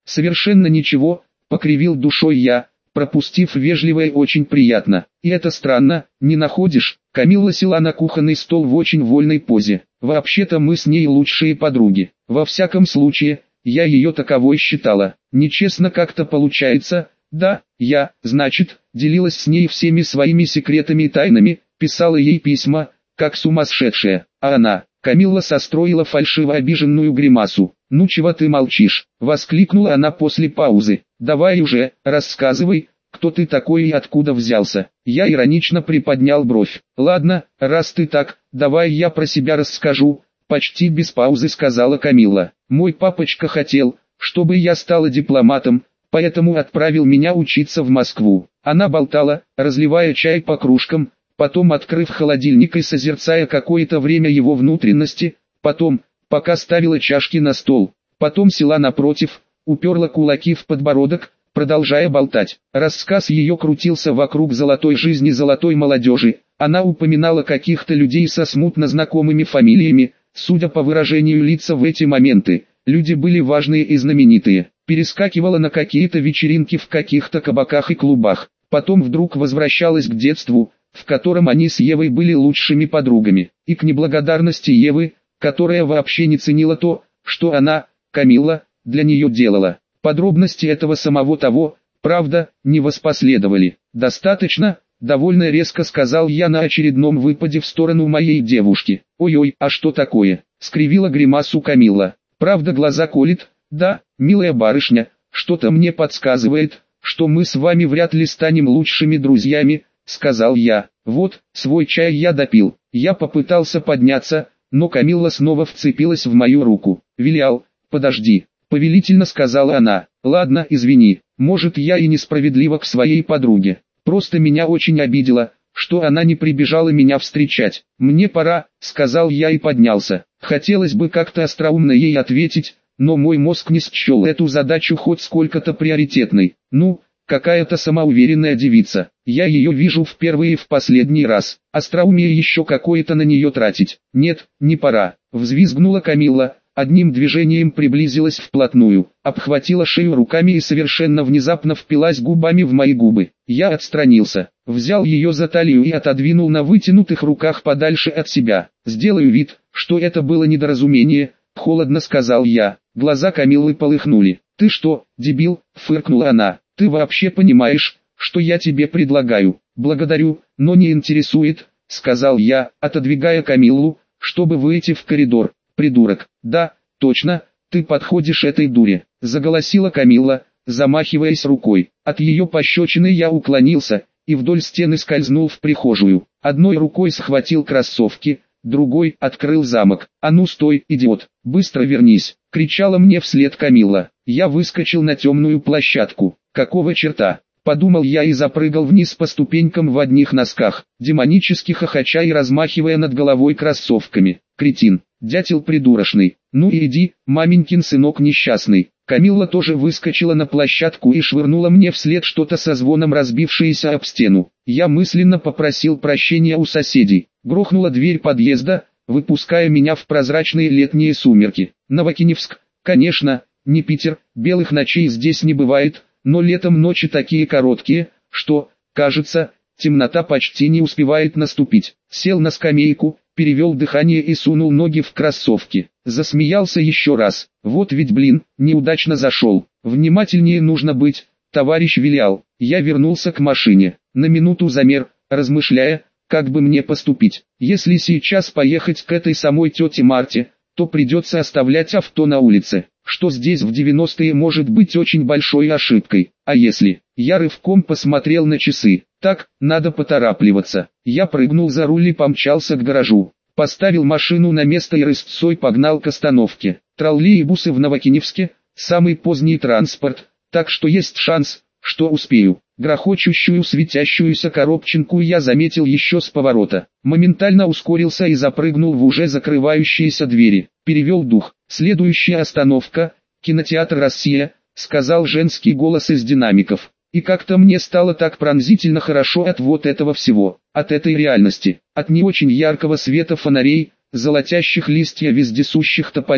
Совершенно ничего, покривил душой я, пропустив вежливое «очень приятно». И это странно, не находишь? Камилла села на кухонный стол в очень вольной позе. Вообще-то мы с ней лучшие подруги. Во всяком случае, я ее таковой считала. Нечестно как-то получается. Да, я, значит, делилась с ней всеми своими секретами и тайнами, писала ей письма, как сумасшедшая. А она, Камилла состроила фальшиво обиженную гримасу. «Ну чего ты молчишь?» — воскликнула она после паузы. «Давай уже, рассказывай, кто ты такой и откуда взялся?» Я иронично приподнял бровь. «Ладно, раз ты так, давай я про себя расскажу», — почти без паузы сказала Камилла. «Мой папочка хотел, чтобы я стала дипломатом, поэтому отправил меня учиться в Москву». Она болтала, разливая чай по кружкам, потом открыв холодильник и созерцая какое-то время его внутренности, потом, пока ставила чашки на стол, потом села напротив, уперла кулаки в подбородок, продолжая болтать. Рассказ ее крутился вокруг золотой жизни золотой молодежи. Она упоминала каких-то людей со смутно знакомыми фамилиями. Судя по выражению лица в эти моменты, люди были важные и знаменитые. Перескакивала на какие-то вечеринки в каких-то кабаках и клубах. Потом вдруг возвращалась к детству, в котором они с Евой были лучшими подругами. И к неблагодарности Евы, которая вообще не ценила то, что она, Камилла, для нее делала. Подробности этого самого того, правда, не воспоследовали. «Достаточно», — довольно резко сказал я на очередном выпаде в сторону моей девушки. «Ой-ой, а что такое?» — скривила гримасу Камилла. «Правда глаза колет? Да, милая барышня, что-то мне подсказывает, что мы с вами вряд ли станем лучшими друзьями», — сказал я. «Вот, свой чай я допил». Я попытался подняться, но Камилла снова вцепилась в мою руку. «Вилиал, подожди», — повелительно сказала она. «Ладно, извини, может я и несправедлива к своей подруге. Просто меня очень обидело, что она не прибежала меня встречать. Мне пора», — сказал я и поднялся. Хотелось бы как-то остроумно ей ответить, но мой мозг не счел эту задачу хоть сколько-то приоритетной. Ну, какая-то самоуверенная девица. Я ее вижу в первый и в последний раз. Остроумие еще какое-то на нее тратить. «Нет, не пора», — взвизгнула Камилла. Одним движением приблизилась вплотную, обхватила шею руками и совершенно внезапно впилась губами в мои губы. Я отстранился, взял ее за талию и отодвинул на вытянутых руках подальше от себя. «Сделаю вид, что это было недоразумение», — холодно сказал я. Глаза Камиллы полыхнули. «Ты что, дебил?» — фыркнула она. «Ты вообще понимаешь, что я тебе предлагаю?» «Благодарю, но не интересует», — сказал я, отодвигая Камиллу, чтобы выйти в коридор. «Придурок, да, точно, ты подходишь этой дуре», — заголосила Камилла, замахиваясь рукой. От ее пощечины я уклонился, и вдоль стены скользнул в прихожую. Одной рукой схватил кроссовки, другой открыл замок. «А ну стой, идиот, быстро вернись», — кричала мне вслед Камилла. Я выскочил на темную площадку. «Какого черта?» — подумал я и запрыгал вниз по ступенькам в одних носках, демонически хохоча и размахивая над головой кроссовками. «Кретин! Дятел придурочный, ну и иди, маменькин сынок несчастный». Камилла тоже выскочила на площадку и швырнула мне вслед что-то со звоном разбившееся об стену. Я мысленно попросил прощения у соседей. Грохнула дверь подъезда, выпуская меня в прозрачные летние сумерки. Новокиневск, конечно, не Питер, белых ночей здесь не бывает, но летом ночи такие короткие, что, кажется, темнота почти не успевает наступить. Сел на скамейку, перевел дыхание и сунул ноги в кроссовки. Засмеялся еще раз. Вот ведь блин, неудачно зашел. Внимательнее нужно быть, товарищ Вилиал. Я вернулся к машине. На минуту замер, размышляя, как бы мне поступить. Если сейчас поехать к этой самой тете Марте, то придется оставлять авто на улице, что здесь в 90-е может быть очень большой ошибкой. А если? Я рывком посмотрел на часы. Так, надо поторапливаться. Я прыгнул за руль и помчался к гаражу. Поставил машину на место и рысцой погнал к остановке. Троллейбусы в Новокиневске – самый поздний транспорт, так что есть шанс, что успею. Грохочущую светящуюся коробчинку я заметил еще с поворота. Моментально ускорился и запрыгнул в уже закрывающиеся двери. Перевел дух. Следующая остановка – кинотеатр «Россия», сказал женский голос из динамиков. И как-то мне стало так пронзительно хорошо от вот этого всего, от этой реальности, от не очень яркого света фонарей, золотящих листья вездесущих тополей,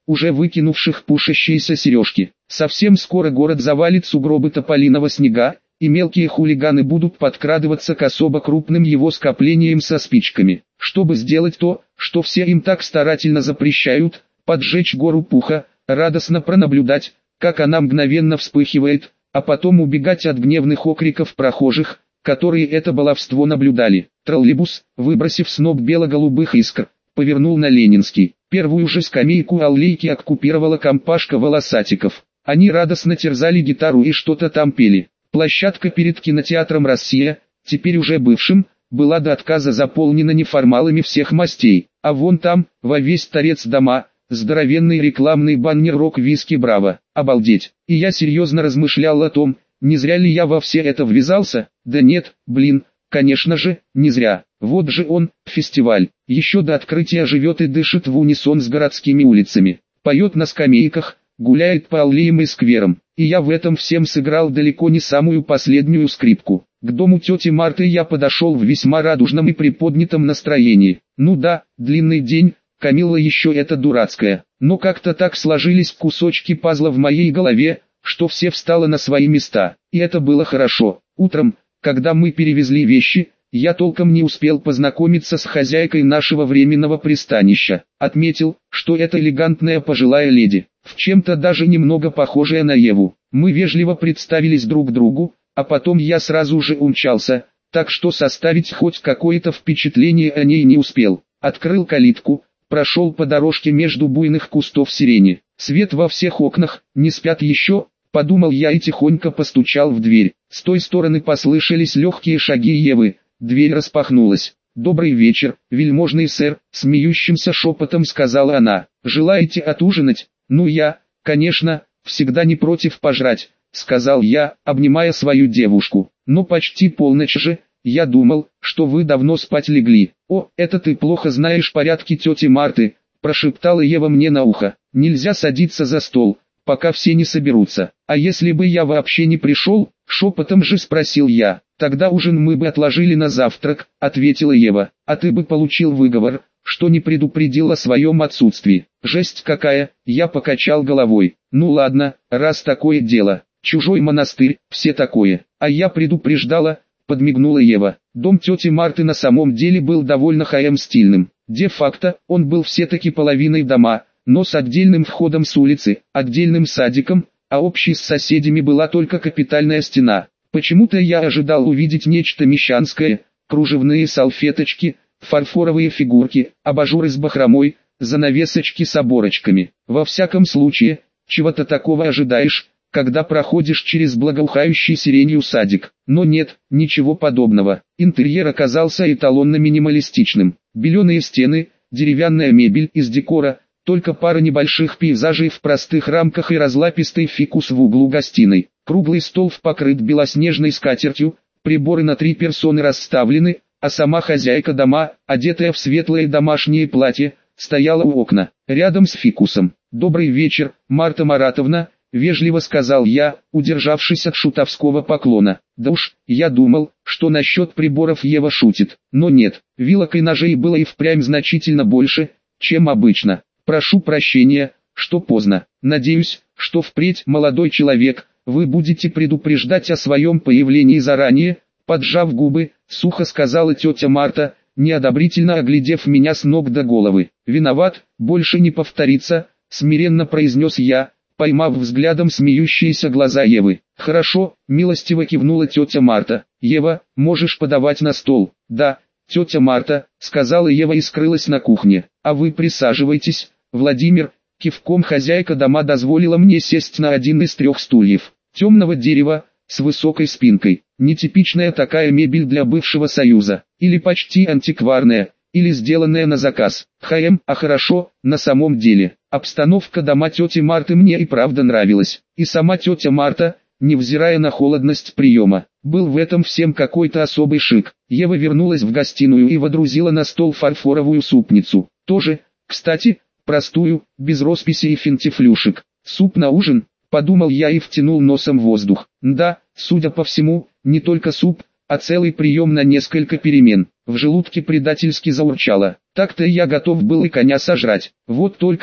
уже выкинувших пушащиеся сережки. Совсем скоро город завалит сугробы тополиного снега, и мелкие хулиганы будут подкрадываться к особо крупным его скоплениям со спичками, чтобы сделать то, что все им так старательно запрещают, поджечь гору пуха, радостно пронаблюдать, как она мгновенно вспыхивает, а потом убегать от гневных окриков прохожих, которые это баловство наблюдали. Троллейбус, выбросив сноп бело-голубых искр, повернул на Ленинский. Первую же скамейку аллейки оккупировала компашка волосатиков. Они радостно терзали гитару и что-то там пели. Площадка перед кинотеатром «Россия», теперь уже бывшим, была до отказа заполнена неформалами всех мастей. А вон там, во весь торец дома, здоровенный рекламный баннер «Рок-виски Браво». Обалдеть! И я серьезно размышлял о том, не зря ли я во все это ввязался? Да нет, блин, конечно же, не зря. Вот же он, фестиваль, еще до открытия живет и дышит в унисон с городскими улицами. Поет на скамейках, гуляет по аллеям и скверам. И я в этом всем сыграл далеко не самую последнюю скрипку. К дому тети Марты я подошел в весьма радужном и приподнятом настроении. Ну да, длинный день, Камилла еще эта дурацкая. Но как-то так сложились кусочки пазла в моей голове, что все встало на свои места. И это было хорошо. Утром, когда мы перевезли вещи, я толком не успел познакомиться с хозяйкой нашего временного пристанища. Отметил, что это элегантная пожилая леди, в чем-то даже немного похожая на Еву. Мы вежливо представились друг другу, а потом я сразу же умчался, так что составить хоть какое-то впечатление о ней не успел. Открыл калитку, прошел по дорожке между буйных кустов сирени. Свет во всех окнах, не спят еще, подумал я и тихонько постучал в дверь. С той стороны послышались легкие шаги Евы. Дверь распахнулась. «Добрый вечер, вельможный сэр», — смеющимся шепотом сказала она. «Желаете отужинать?» «Ну я, конечно, всегда не против пожрать», — сказал я, обнимая свою девушку. «Но почти полночь же, я думал, что вы давно спать легли». «О, это ты плохо знаешь порядки тети Марты», — прошептала Ева мне на ухо. «Нельзя садиться за стол, пока все не соберутся. А если бы я вообще не пришел?» — шепотом же спросил я. «Тогда ужин мы бы отложили на завтрак», — ответила Ева. «А ты бы получил выговор, что не предупредил о своем отсутствии». «Жесть какая!» — я покачал головой. «Ну ладно, раз такое дело. Чужой монастырь, все такое. А я предупреждала», — подмигнула Ева. Дом тети Марты на самом деле был довольно хаем-стильным. Де-факто, он был все-таки половиной дома, но с отдельным входом с улицы, отдельным садиком, а общей с соседями была только капитальная стена. Почему-то я ожидал увидеть нечто мещанское: кружевные салфеточки, фарфоровые фигурки, абажуры с бахромой, занавесочки с оборочками. Во всяком случае, чего-то такого ожидаешь, когда проходишь через благоухающий сиренью садик. Но нет, ничего подобного. Интерьер оказался эталонно-минималистичным. Беленые стены, деревянная мебель из декора, только пара небольших пейзажей в простых рамках и разлапистый фикус в углу гостиной. Круглый стол покрыт белоснежной скатертью, приборы на 3 персоны расставлены, а сама хозяйка дома, одетая в светлое домашнее платье, стояла у окна, рядом с фикусом. «Добрый вечер, Марта Маратовна», — вежливо сказал я, удержавшись от шутовского поклона. Да уж, я думал, что насчет приборов Ева шутит, но нет, вилок и ножей было и впрямь значительно больше, чем обычно. «Прошу прощения, что поздно. Надеюсь, что впредь, молодой человек, вы будете предупреждать о своем появлении заранее», — поджав губы, сухо сказала тетя Марта, неодобрительно оглядев меня с ног до головы. «Виноват, больше не повторится», — смиренно произнес я, поймав взглядом смеющиеся глаза Евы. «Хорошо», — милостиво кивнула тетя Марта. «Ева, можешь подавать на стол». «Да, тетя Марта», — сказала Ева и скрылась на кухне. «А вы присаживайтесь, Владимир». Кивком хозяйка дома дозволила мне сесть на один из 3 стульев. Темного дерева, с высокой спинкой. Нетипичная такая мебель для бывшего Союза. Или почти антикварная, или сделанная на заказ. А хорошо, на самом деле. Обстановка дома тети Марты мне и правда нравилась. И сама тетя Марта, невзирая на холодность приема, был в этом всем какой-то особый шик. Ева вернулась в гостиную и водрузила на стол фарфоровую супницу. Тоже, кстати, простую, без росписи и финтифлюшек. «Суп на ужин?» — подумал я и втянул носом воздух. Да, судя по всему, не только суп, а целый прием на несколько перемен. В желудке предательски заурчало. Так-то я готов был и коня сожрать. Вот только,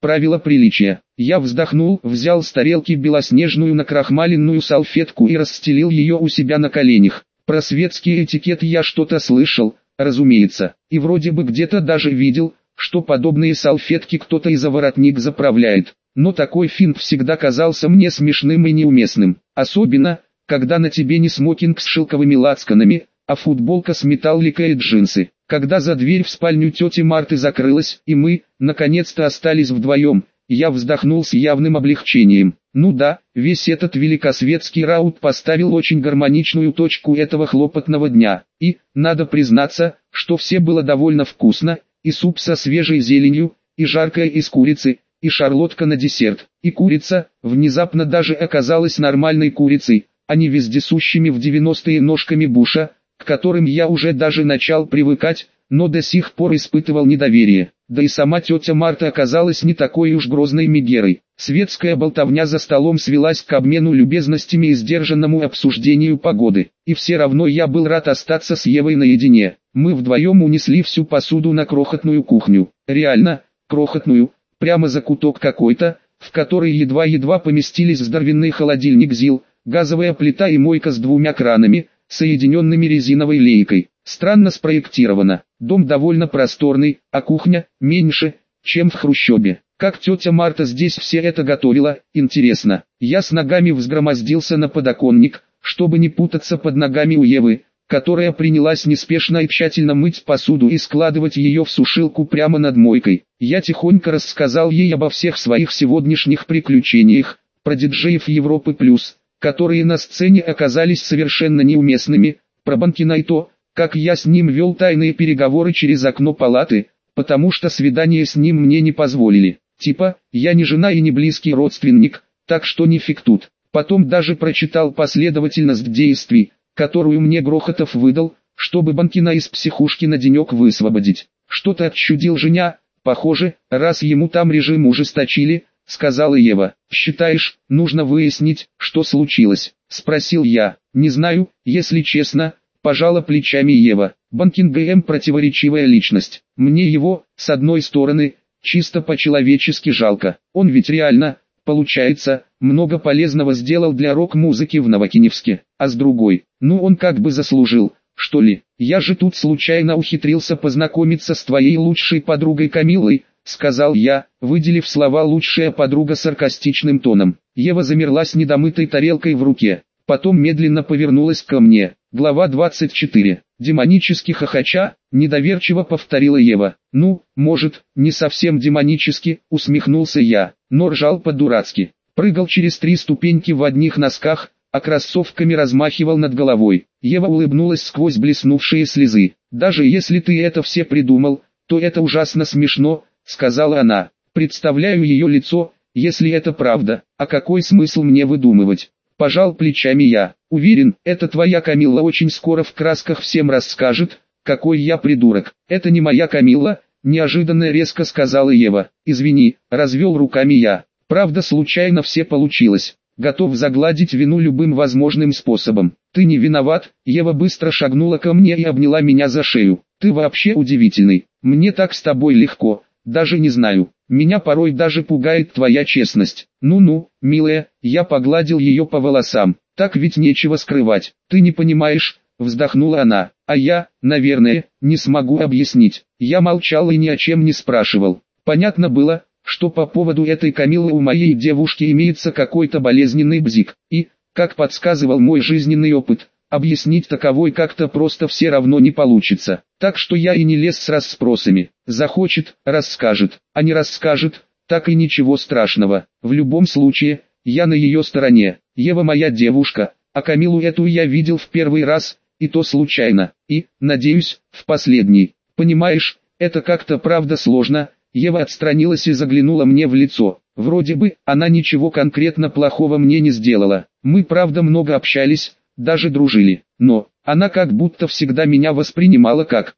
правила приличия. Я вздохнул, взял с тарелки белоснежную накрахмаленную салфетку и расстелил ее у себя на коленях. Про светский этикет я что-то слышал, разумеется, и вроде бы где-то даже видел, что подобные салфетки кто-то и за воротник заправляет. Но такой финт всегда казался мне смешным и неуместным. Особенно, когда на тебе не смокинг с шелковыми лацканами, а футболка с металликой и джинсы. Когда за дверь в спальню тети Марты закрылась, и мы, наконец-то остались вдвоем, я вздохнул с явным облегчением. Ну да, весь этот великосветский раут поставил очень гармоничную точку этого хлопотного дня. И, надо признаться, что все было довольно вкусно, и суп со свежей зеленью, и жаркое из курицы, и шарлотка на десерт. И курица, внезапно даже оказалась нормальной курицей, а не вездесущими в 90-е ножками Буша, к которым я уже даже начал привыкать, но до сих пор испытывал недоверие. Да и сама тетя Марта оказалась не такой уж грозной мегерой. Светская болтовня за столом свелась к обмену любезностями и сдержанному обсуждению погоды. И все равно я был рад остаться с Евой наедине. Мы вдвоем унесли всю посуду на крохотную кухню. Реально, крохотную, прямо закуток какой-то, в который едва-едва поместились здоровенный холодильник ЗИЛ, газовая плита и мойка с 2 кранами, соединенными резиновой лейкой. Странно спроектировано. Дом довольно просторный, а кухня меньше, чем в хрущобе. Как тетя Марта здесь все это готовила, интересно. Я с ногами взгромоздился на подоконник, чтобы не путаться под ногами у Евы, которая принялась неспешно и тщательно мыть посуду и складывать ее в сушилку прямо над мойкой. Я тихонько рассказал ей обо всех своих сегодняшних приключениях, про диджеев Европы Плюс, которые на сцене оказались совершенно неуместными, про Банкина и то, как я с ним вел тайные переговоры через окно палаты, потому что свидание с ним мне не позволили. Типа, я не жена и не близкий родственник, так что нифиг тут. Потом даже прочитал последовательность действий, которую мне Грохотов выдал, чтобы Банкина из психушки на денек высвободить. Что-то отчудил Женя, похоже, раз ему там режим ужесточили, сказала Ева. «Считаешь, нужно выяснить, что случилось?» — спросил я. «Не знаю, если честно», — пожала плечами Ева. «Банкин ГМ противоречивая личность. Мне его, с одной стороны, чисто по-человечески жалко. Он ведь реально, получается, много полезного сделал для рок-музыки в Новокиневске. А с другой, ну он как бы заслужил, что ли. Я же тут случайно ухитрился познакомиться с твоей лучшей подругой Камиллой», — сказал я, выделив слова «лучшая подруга» саркастичным тоном. Ева замерла с недомытой тарелкой в руке, потом медленно повернулась ко мне. Глава 24. Демонически хохоча, недоверчиво повторила Ева. «Ну, может, не совсем демонически», — усмехнулся я, но ржал по-дурацки. Прыгал через 3 ступеньки в одних носках, а кроссовками размахивал над головой. Ева улыбнулась сквозь блеснувшие слезы. «Даже если ты это все придумал, то это ужасно смешно», — сказала она. «Представляю ее лицо, если это правда, а какой смысл мне выдумывать?» Пожал плечами я. «Уверен, это твоя Камилла очень скоро в красках всем расскажет, какой я придурок». «Это не моя Камилла», — неожиданно резко сказала Ева. «Извини», — развел руками я. «Правда, случайно все получилось. Готов загладить вину любым возможным способом». «Ты не виноват», — Ева быстро шагнула ко мне и обняла меня за шею. «Ты вообще удивительный. Мне так с тобой легко, даже не знаю. Меня порой даже пугает твоя честность». «Ну-ну, милая», — я погладил ее по волосам. «Так ведь нечего скрывать. Ты не понимаешь», — вздохнула она. «А я, наверное, не смогу объяснить». Я молчал и ни о чем не спрашивал. Понятно было, что по поводу этой Камиллы у моей девушки имеется какой-то болезненный бзик. И, как подсказывал мой жизненный опыт, объяснить таковой как-то просто все равно не получится. Так что я и не лез с расспросами. Захочет, расскажет, а не расскажет, так и ничего страшного. В любом случае, я на ее стороне. Ева моя девушка, а Камилу эту я видел в первый раз, и то случайно, и, надеюсь, в последний. Понимаешь, это как-то правда сложно. Ева отстранилась и заглянула мне в лицо. Вроде бы, она ничего конкретно плохого мне не сделала. Мы правда много общались, даже дружили. Но, она как будто всегда меня воспринимала как,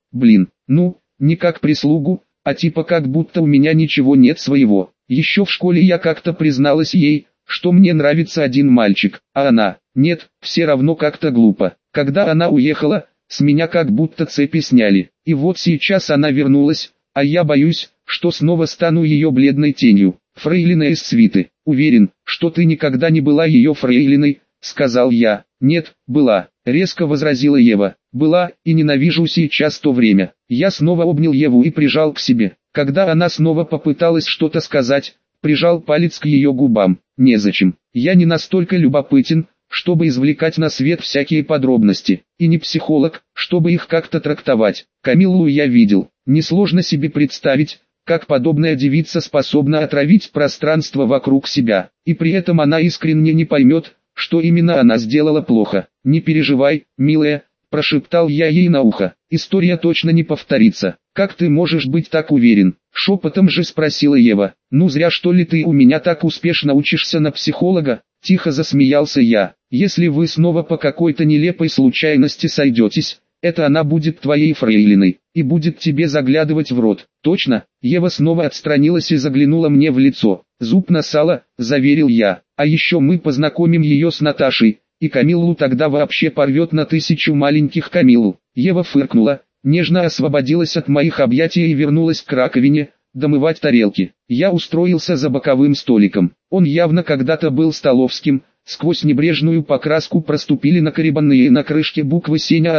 не как прислугу, а типа как будто у меня ничего нет своего. Еще в школе я как-то призналась ей, что мне нравится один мальчик, а она, нет, все равно как-то глупо. Когда она уехала, с меня как будто цепи сняли. И вот сейчас она вернулась, а я боюсь, что снова стану ее бледной тенью. Фрейлина из свиты. Уверен, что ты никогда не была ее фрейлиной, сказал я. Нет, была, резко возразила Ева. Была, и ненавижу сейчас то время. Я снова обнял Еву и прижал к себе. Когда она снова попыталась что-то сказать, прижал палец к ее губам. Незачем. Я не настолько любопытен, чтобы извлекать на свет всякие подробности, и не психолог, чтобы их как-то трактовать. Камиллу я видел. Несложно себе представить, как подобная девица способна отравить пространство вокруг себя, и при этом она искренне не поймет, что именно она сделала плохо. «Не переживай, милая», – прошептал я ей на ухо, – «история точно не повторится». «Как ты можешь быть так уверен?» – шепотом же спросила Ева. «Ну зря что ли ты у меня так успешно учишься на психолога?» – тихо засмеялся я. «Если вы снова по какой-то нелепой случайности сойдетесь, это она будет твоей фрейлиной, и будет тебе заглядывать в рот». «Точно?» Ева снова отстранилась и заглянула мне в лицо. «Зуб на сало», – заверил я. «А еще мы познакомим ее с Наташей, и Камиллу тогда вообще порвет на 1000 маленьких Камиллу». Ева фыркнула, нежно освободилась от моих объятий и вернулась к раковине, домывать тарелки. Я устроился за боковым столиком. Он явно когда-то был столовским. Сквозь небрежную покраску проступили накорябанные на крышке буквы «Сеня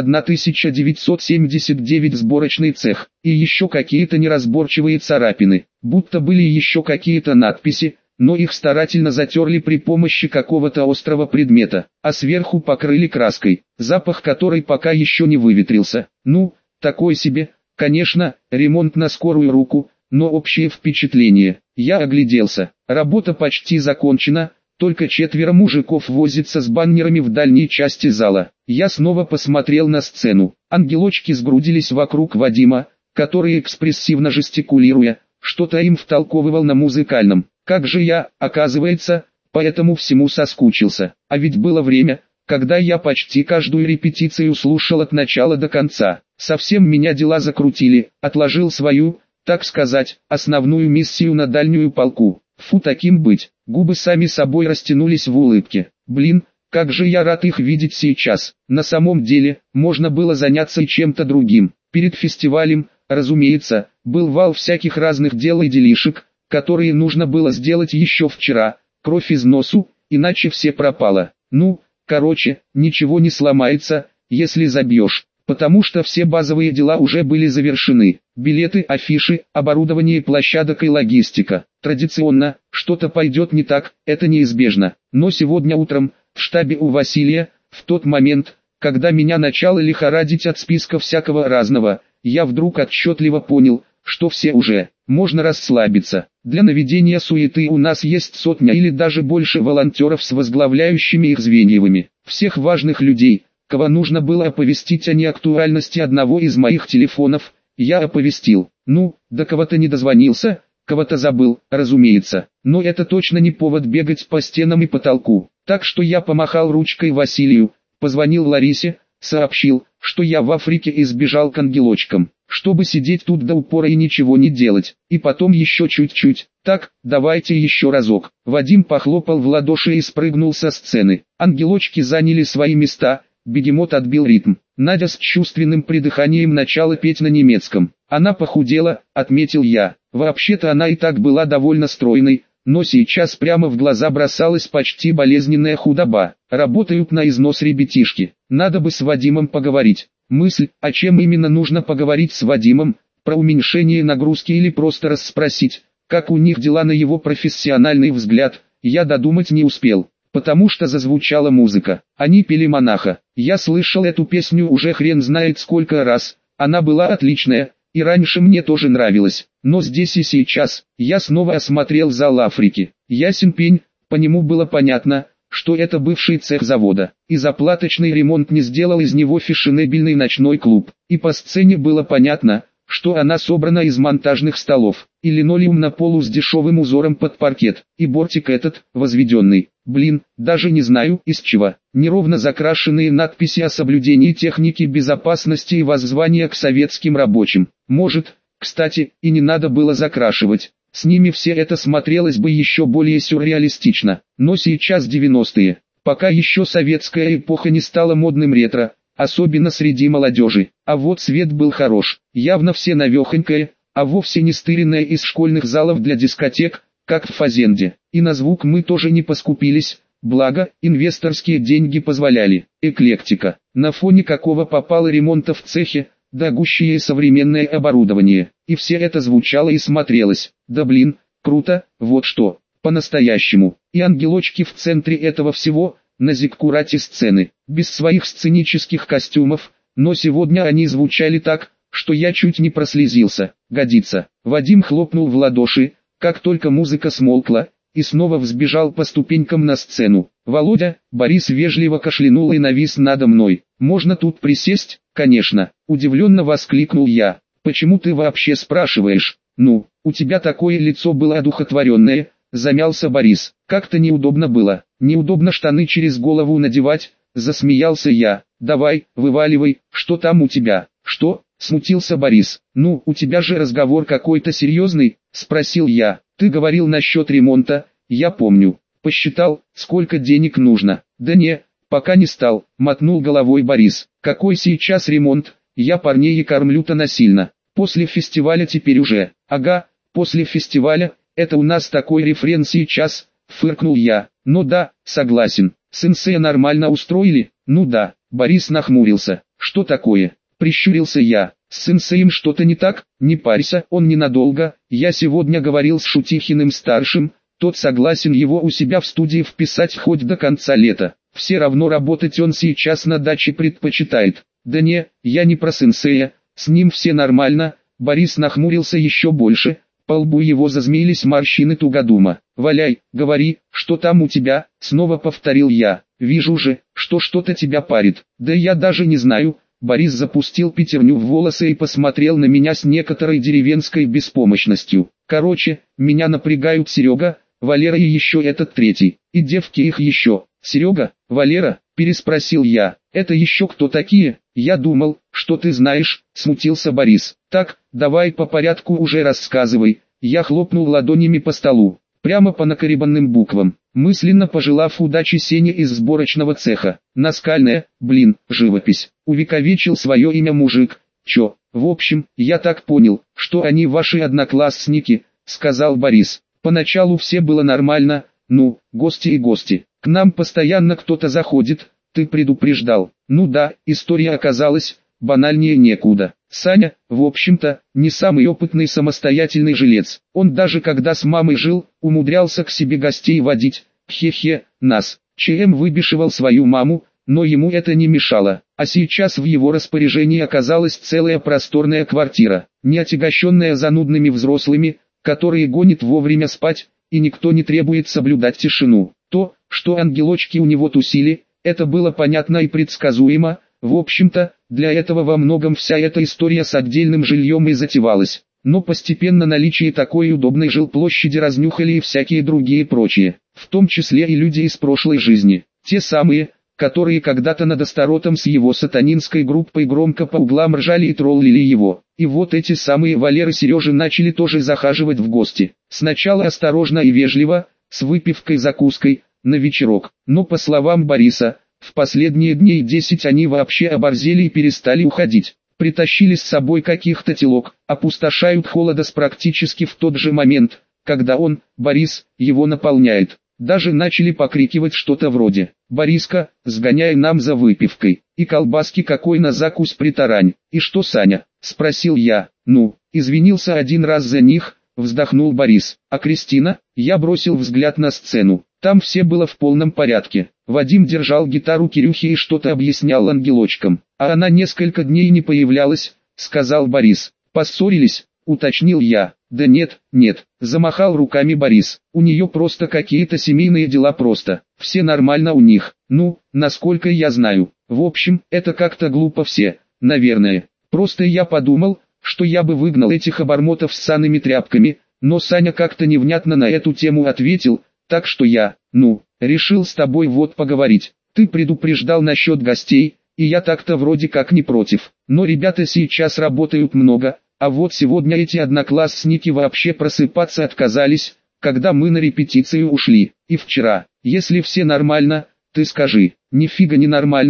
1979 сборочный цех» и еще какие-то неразборчивые царапины, будто были еще какие-то надписи, но их старательно затерли при помощи какого-то острого предмета, а сверху покрыли краской, запах которой пока еще не выветрился. Ну, такой себе, конечно, ремонт на скорую руку, но общее впечатление. Я огляделся, работа почти закончена. Только 4 мужиков возятся с баннерами в дальней части зала. Я снова посмотрел на сцену. Ангелочки сгрудились вокруг Вадима, который экспрессивно жестикулируя, что-то им втолковывал на музыкальном. Как же я, оказывается, по этому всему соскучился. А ведь было время, когда я почти каждую репетицию слушал от начала до конца. Совсем меня дела закрутили, отложил свою, так сказать, основную миссию на дальнюю полку. Фу, таким быть. Губы сами собой растянулись в улыбке. Блин, как же я рад их видеть сейчас. На самом деле, можно было заняться и чем-то другим. Перед фестивалем, разумеется, был вал всяких разных дел и делишек, которые нужно было сделать еще вчера. Кровь из носу, иначе все пропало. Ну, короче, ничего не сломается, если забьешь. Потому что все базовые дела уже были завершены. Билеты, афиши, оборудование площадок и логистика. Традиционно, что-то пойдет не так, это неизбежно. Но сегодня утром, в штабе у Василия, в тот момент, когда меня начало лихорадить от списка всякого разного, я вдруг отчетливо понял, что все уже, можно расслабиться. Для наведения суеты у нас есть 100 или даже больше волонтеров с возглавляющими их звеньями. Всех важных людей, кого нужно было оповестить о неактуальности одного из моих телефонов, я оповестил. Ну, до кого-то не дозвонился, кого-то забыл, разумеется. Но это точно не повод бегать по стенам и потолку. Так что я помахал ручкой Василию, позвонил Ларисе, сообщил, что я в Африке и сбежал к ангелочкам, чтобы сидеть тут до упора и ничего не делать. И потом еще чуть-чуть. Так, давайте еще разок. Вадим похлопал в ладоши и спрыгнул со сцены. Ангелочки заняли свои места. Бегемот отбил ритм. Надя с чувственным придыханием начала петь на немецком. Она похудела, отметил я. Вообще-то она и так была довольно стройной, но сейчас прямо в глаза бросалась почти болезненная худоба. Работают на износ ребятишки. Надо бы с Вадимом поговорить. Мысль, о чем именно нужно поговорить с Вадимом, про уменьшение нагрузки или просто расспросить, как у них дела на его профессиональный взгляд, я додумать не успел. Потому что зазвучала музыка. Они пели «Монаха». Я слышал эту песню уже хрен знает сколько раз. Она была отличная, и раньше мне тоже нравилась. Но здесь и сейчас, я снова осмотрел зал Африки. Ясен пень, по нему было понятно, что это бывший цех завода. И заплаточный ремонт не сделал из него фешенебельный ночной клуб. И по сцене было понятно, что она собрана из монтажных столов, и линолеум на полу с дешевым узором под паркет, и бортик этот, возведенный. Блин, даже не знаю из чего. Неровно закрашенные надписи о соблюдении техники безопасности и воззвания к советским рабочим. Может, кстати, и не надо было закрашивать. С ними все это смотрелось бы еще более сюрреалистично. Но сейчас 90-е, пока еще советская эпоха не стала модным ретро, особенно среди молодежи. А вот свет был хорош, явно все навехонькое, а вовсе не стыренная из школьных залов для дискотек, как в Фазенде. И на звук мы тоже не поскупились, благо, инвесторские деньги позволяли. Эклектика. На фоне какого попало ремонта в цехе, дорогущее современное оборудование. И все это звучало и смотрелось. Да блин, круто, вот что, по-настоящему. И ангелочки в центре этого всего, на зиккурате сцены, без своих сценических костюмов, но сегодня они звучали так, что я чуть не прослезился. Годится. Вадим хлопнул в ладоши, как только музыка смолкла, и снова взбежал по ступенькам на сцену. «Володя», Борис вежливо кашлянул и навис надо мной. «Можно тут присесть?» «Конечно», удивленно воскликнул я. «Почему ты вообще спрашиваешь?» «Ну, у тебя такое лицо было одухотворенное», замялся Борис. «Как-то неудобно было. Неудобно штаны через голову надевать», засмеялся я. «Давай, вываливай, что там у тебя?» «Что?» смутился Борис. «Ну, у тебя же разговор какой-то серьезный?» спросил я. «Ты говорил насчет ремонта, я помню. Посчитал, сколько денег нужно?» «Да не, пока не стал», мотнул головой Борис. «Какой сейчас ремонт? Я парней и кормлю-то насильно. После фестиваля теперь уже». «Ага, после фестиваля, это у нас такой рефрен сейчас», фыркнул я. «Ну да, согласен. Сенсея нормально устроили?» «Ну да». Борис нахмурился. «Что такое?» Прищурился я. «С сенсеем что-то не так? Не парься, он ненадолго. Я сегодня говорил с Шутихиным-старшим, тот согласен его у себя в студии вписать хоть до конца лета. Все равно работать он сейчас на даче предпочитает». «Да не, я не про сенсея, с ним все нормально». Борис нахмурился еще больше, по лбу его зазмеились морщины тугодума. «Валяй, говори, что там у тебя?» снова повторил я. «Вижу же, что что-то тебя парит». «Да я даже не знаю». Борис запустил пятерню в волосы и посмотрел на меня с некоторой деревенской беспомощностью. «Короче, меня напрягают Серега, Валера и еще этот третий, и девки их еще». «Серега, Валера?» – переспросил я. «Это еще кто такие?» «Я думал, что ты знаешь», – смутился Борис. «Так, давай по порядку уже рассказывай». Я хлопнул ладонями по столу, прямо по накоребанным буквам, мысленно пожелав удачи Сене из сборочного цеха. «Наскальная, блин, живопись», увековечил свое имя мужик. «Чё, в общем, я так понял, что они ваши одноклассники», сказал Борис. «Поначалу все было нормально, ну, гости и гости. К нам постоянно кто-то заходит, ты предупреждал». «Ну да, история оказалась, банальнее некуда. Саня, в общем-то, не самый опытный самостоятельный жилец. Он даже когда с мамой жил, умудрялся к себе гостей водить. Хе-хе, нас. ЧМ выбешивал свою маму, но ему это не мешало. А сейчас в его распоряжении оказалась целая просторная квартира, не отягощенная занудными взрослыми, которые гонят вовремя спать, и никто не требует соблюдать тишину. То, что ангелочки у него тусили, это было понятно и предсказуемо. В общем-то, для этого во многом вся эта история с отдельным жильем и затевалась. Но постепенно наличие такой удобной жилплощади разнюхали и всякие другие прочие, в том числе и люди из прошлой жизни. Те самые, которые когда-то над Астаротом с его сатанинской группой громко по углам ржали и троллили его. И вот эти самые Валеры и Сережи начали тоже захаживать в гости. Сначала осторожно и вежливо, с выпивкой-закуской, на вечерок. Но по словам Бориса, в последние дней 10 они вообще оборзели и перестали уходить. Притащили с собой каких-то телок, опустошают холодос практически в тот же момент, когда он, Борис, его наполняет. Даже начали покрикивать что-то вроде: «Бориска, сгоняй нам за выпивкой, и колбаски какой на закусь притарань». «И что, Саня?» – спросил я. «Ну, извинился один раз за них», – вздохнул Борис. «А Кристина?» Я бросил взгляд на сцену. Там все было в полном порядке. Вадим держал гитару Кирюхе и что-то объяснял ангелочкам. «А она несколько дней не появлялась», — сказал Борис. «Поссорились?» — уточнил я. «Да нет, нет», — замахал руками Борис. «У нее просто какие-то семейные дела просто. Все нормально у них. Ну, насколько я знаю. В общем, это как-то глупо все, наверное. Просто я подумал, что я бы выгнал этих обормотов с ссаными тряпками, но Саня как-то невнятно на эту тему ответил, так что я, решил с тобой вот поговорить. Ты предупреждал насчет гостей, и я так-то вроде как не против. Но ребята сейчас работают много, а вот сегодня эти одноклассники вообще просыпаться отказались, когда мы на репетицию ушли. И вчера, если все нормально, ты скажи». «Нифига не нормально»,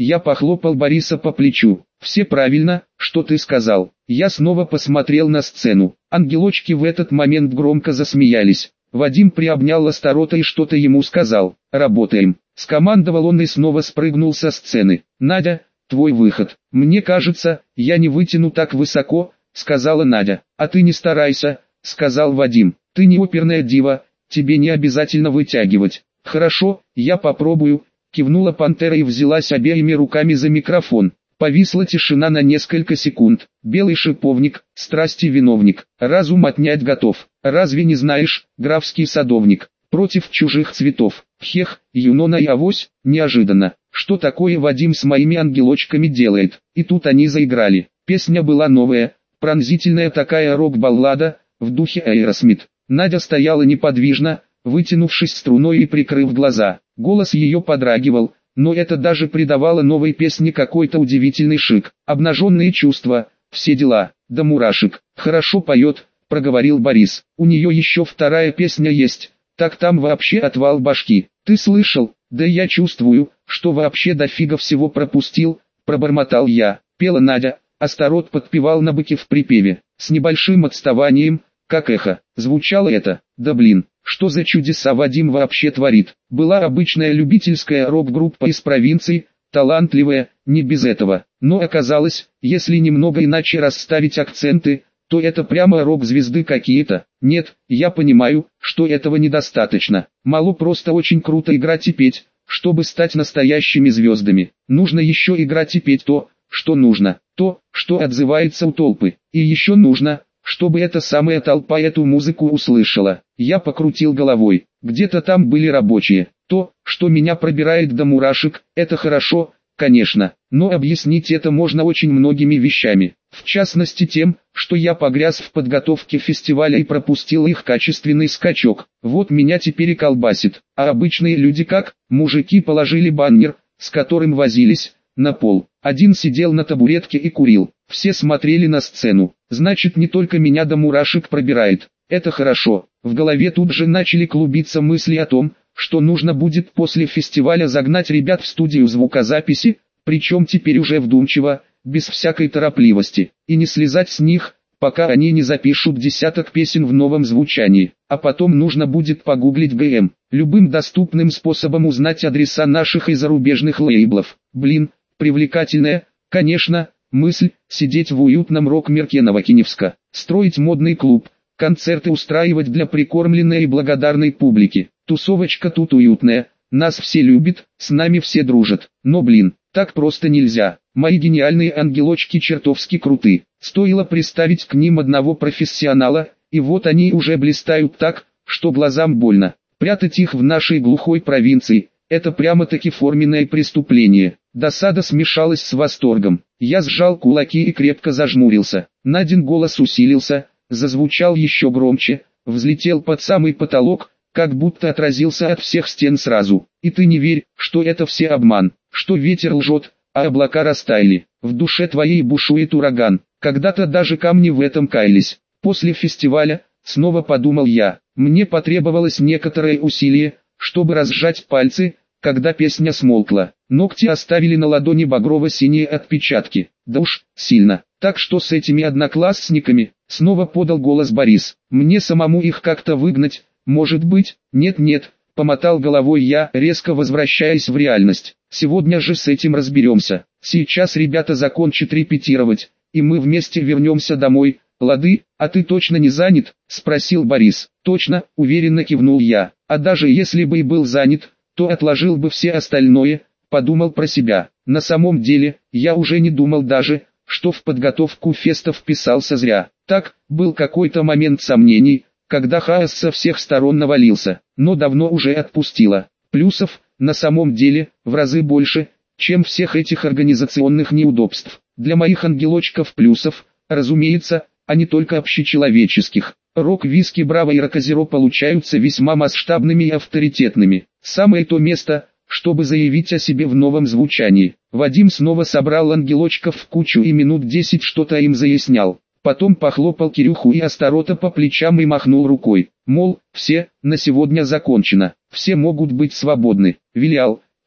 Я похлопал Бориса по плечу. Все правильно, что ты сказал. Я снова посмотрел на сцену. Ангелочки в этот момент громко засмеялись. Вадим приобнял Астарота и что-то ему сказал. «Работаем», — скомандовал он и снова спрыгнул со сцены. «Надя, твой выход». «Мне кажется, я не вытяну так высоко», — сказала Надя. «А ты не старайся», — сказал Вадим. «Ты не оперная дива, тебе не обязательно вытягивать». «Хорошо, я попробую», — кивнула пантера и взялась обеими руками за микрофон. Повисла тишина на несколько секунд. Белый шиповник, страсти виновник, разум отнять готов. Разве не знаешь, графский садовник, против чужих цветов. Хех, Юнона и Авось, неожиданно. Что такое Вадим с моими ангелочками делает? И тут они заиграли. Песня была новая, пронзительная такая рок-баллада, в духе Aerosmith. Надя стояла неподвижно, вытянувшись струной и прикрыв глаза. Голос ее подрагивал, но это даже придавало новой песне какой-то удивительный шик. Обнаженные чувства, все дела, до мурашек. «Хорошо поет», — проговорил Борис. «У нее еще вторая песня есть, так там вообще отвал башки. Ты слышал?» «Да я чувствую, что вообще дофига всего пропустил», — пробормотал я. Пела Надя, Астарот подпевал на быке в припеве. С небольшим отставанием, как эхо, звучало это. Да блин, что за чудеса Вадим вообще творит. Была обычная любительская рок-группа из провинции, талантливая, не без этого. Но оказалось, если немного иначе расставить акценты, то это прямо рок-звезды какие-то. Нет, я понимаю, что этого недостаточно. Мало просто очень круто играть и петь, чтобы стать настоящими звездами. Нужно еще играть и петь то, что нужно, то, что отзывается у толпы. И еще нужно, чтобы эта самая толпа эту музыку услышала. Я покрутил головой. Где-то там были рабочие. То, что меня пробирает до мурашек, это хорошо, конечно, но объяснить это можно очень многими вещами. В частности тем, что я погряз в подготовке фестиваля и пропустил их качественный скачок. Вот меня теперь и колбасит. А обычные люди как? Мужики положили баннер, с которым возились, на пол. Один сидел на табуретке и курил. Все смотрели на сцену. Значит, не только меня до мурашек пробирает. Это хорошо. В голове тут же начали клубиться мысли о том, что нужно будет после фестиваля загнать ребят в студию звукозаписи, причем теперь уже вдумчиво, без всякой торопливости, и не слезать с них, пока они не запишут десяток песен в новом звучании. А потом нужно будет погуглить ГМ, любым доступным способом узнать адреса наших и зарубежных лейблов. Блин, привлекательная, конечно, мысль, сидеть в уютном рок-мирке Новокиневска, строить модный клуб, концерты устраивать для прикормленной и благодарной публики. Тусовочка тут уютная, нас все любят, с нами все дружат. Но блин, так просто нельзя. Мои гениальные ангелочки чертовски круты. Стоило приставить к ним одного профессионала, и вот они уже блистают так, что глазам больно. Прятать их в нашей глухой провинции – это прямо-таки форменное преступление. Досада смешалась с восторгом. Я сжал кулаки и крепко зажмурился. Надин голос усилился, зазвучал еще громче, взлетел под самый потолок, как будто отразился от всех стен сразу. И ты не верь, что это все обман, что ветер лжет, а облака растаяли. В душе твоей бушует ураган. Когда-то даже камни в этом каялись. После фестиваля, снова подумал я, мне потребовалось некоторое усилие, чтобы разжать пальцы, когда песня смолкла. Ногти оставили на ладони багрово-синие отпечатки. Да уж, сильно. Так что с этими одноклассниками, снова подал голос Борис. Мне самому их как-то выгнать, может быть? Нет-нет, помотал головой я, резко возвращаясь в реальность. Сегодня же с этим разберемся. Сейчас ребята закончат репетировать, и мы вместе вернемся домой. Лады, а ты точно не занят? Спросил Борис. Точно, уверенно кивнул я. А даже если бы и был занят, то отложил бы все остальное, подумал про себя. На самом деле, я уже не думал даже, что в подготовку феста вписался зря. Так, был какой-то момент сомнений, когда хаос со всех сторон навалился, но давно уже отпустило. Плюсов, на самом деле, в разы больше, чем всех этих организационных неудобств. Для моих ангелочков плюсов, разумеется, а не только общечеловеческих. Рок, виски, браво и рокозеро получаются весьма масштабными и авторитетными. Самое то место, чтобы заявить о себе в новом звучании. Вадим снова собрал ангелочков в кучу и минут 10 что-то им заяснял. Потом похлопал Кирюху и Астарота по плечам и махнул рукой. Мол, все, на сегодня закончено, все могут быть свободны. Вилял,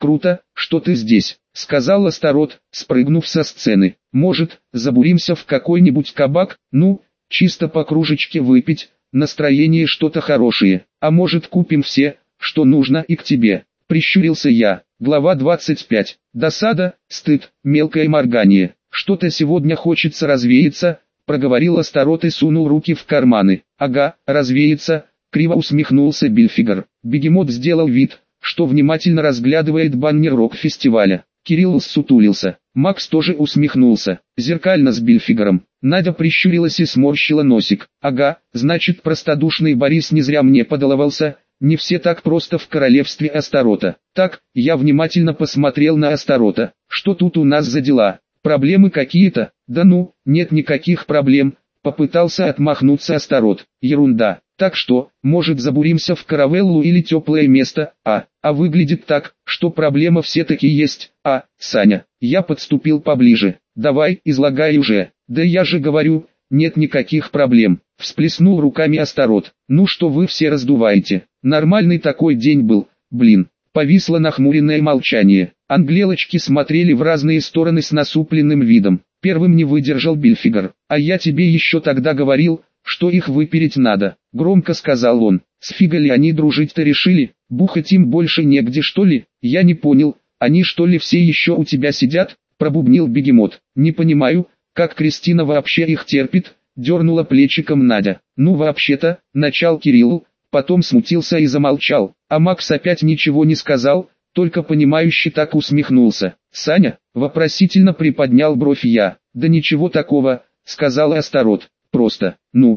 «Круто, что ты здесь», — сказал Астарот, спрыгнув со сцены. «Может, забуримся в какой-нибудь кабак, ну, чисто по кружечке выпить, настроение что-то хорошее, а может купим все, что нужно и к тебе», — прищурился я. Глава 25. Досада, стыд, мелкое моргание. «Что-то сегодня хочется развеяться», — проговорил Астарот и сунул руки в карманы. «Ага, развеяться», — криво усмехнулся Бильфигер. Бегемот сделал вид, что внимательно разглядывает баннер рок-фестиваля. Кирилл ссутулился. Макс тоже усмехнулся. Зеркально с Бильфигером. Надя прищурилась и сморщила носик. «Ага, значит, простодушный Борис не зря мне подоловался. Не все так просто в королевстве Астарота». «Так, я внимательно посмотрел на Астарота. Что тут у нас за дела? Проблемы какие-то?» «Да ну, нет никаких проблем», — попытался отмахнуться Астарот. «Ерунда. Так что, может, забуримся в каравеллу или теплое место, а выглядит так, что проблема все-таки есть, Саня». Я подступил поближе. «Давай, излагай уже». «Да я же говорю, нет никаких проблем», — всплеснул руками Астарот. «Ну что вы все раздуваете? Нормальный такой день был, блин». Повисло нахмуренное молчание. Ангелочки смотрели в разные стороны с насупленным видом. Первым не выдержал Бильфигер. «А я тебе еще тогда говорил, что их выпереть надо», — громко сказал он. «С фига ли они дружить-то решили? Бухать им больше негде, что ли?» «Я не понял, они что ли все еще у тебя сидят?» — пробубнил Бегемот. «Не понимаю, как Кристина вообще их терпит», — дернула плечиком Надя. «Ну вообще-то», — начал Кирилл, потом смутился и замолчал, а Макс опять ничего не сказал, только понимающе так усмехнулся. «Саня?» — вопросительно приподнял бровь я. «Да ничего такого», — сказал Астарот. «Просто, ну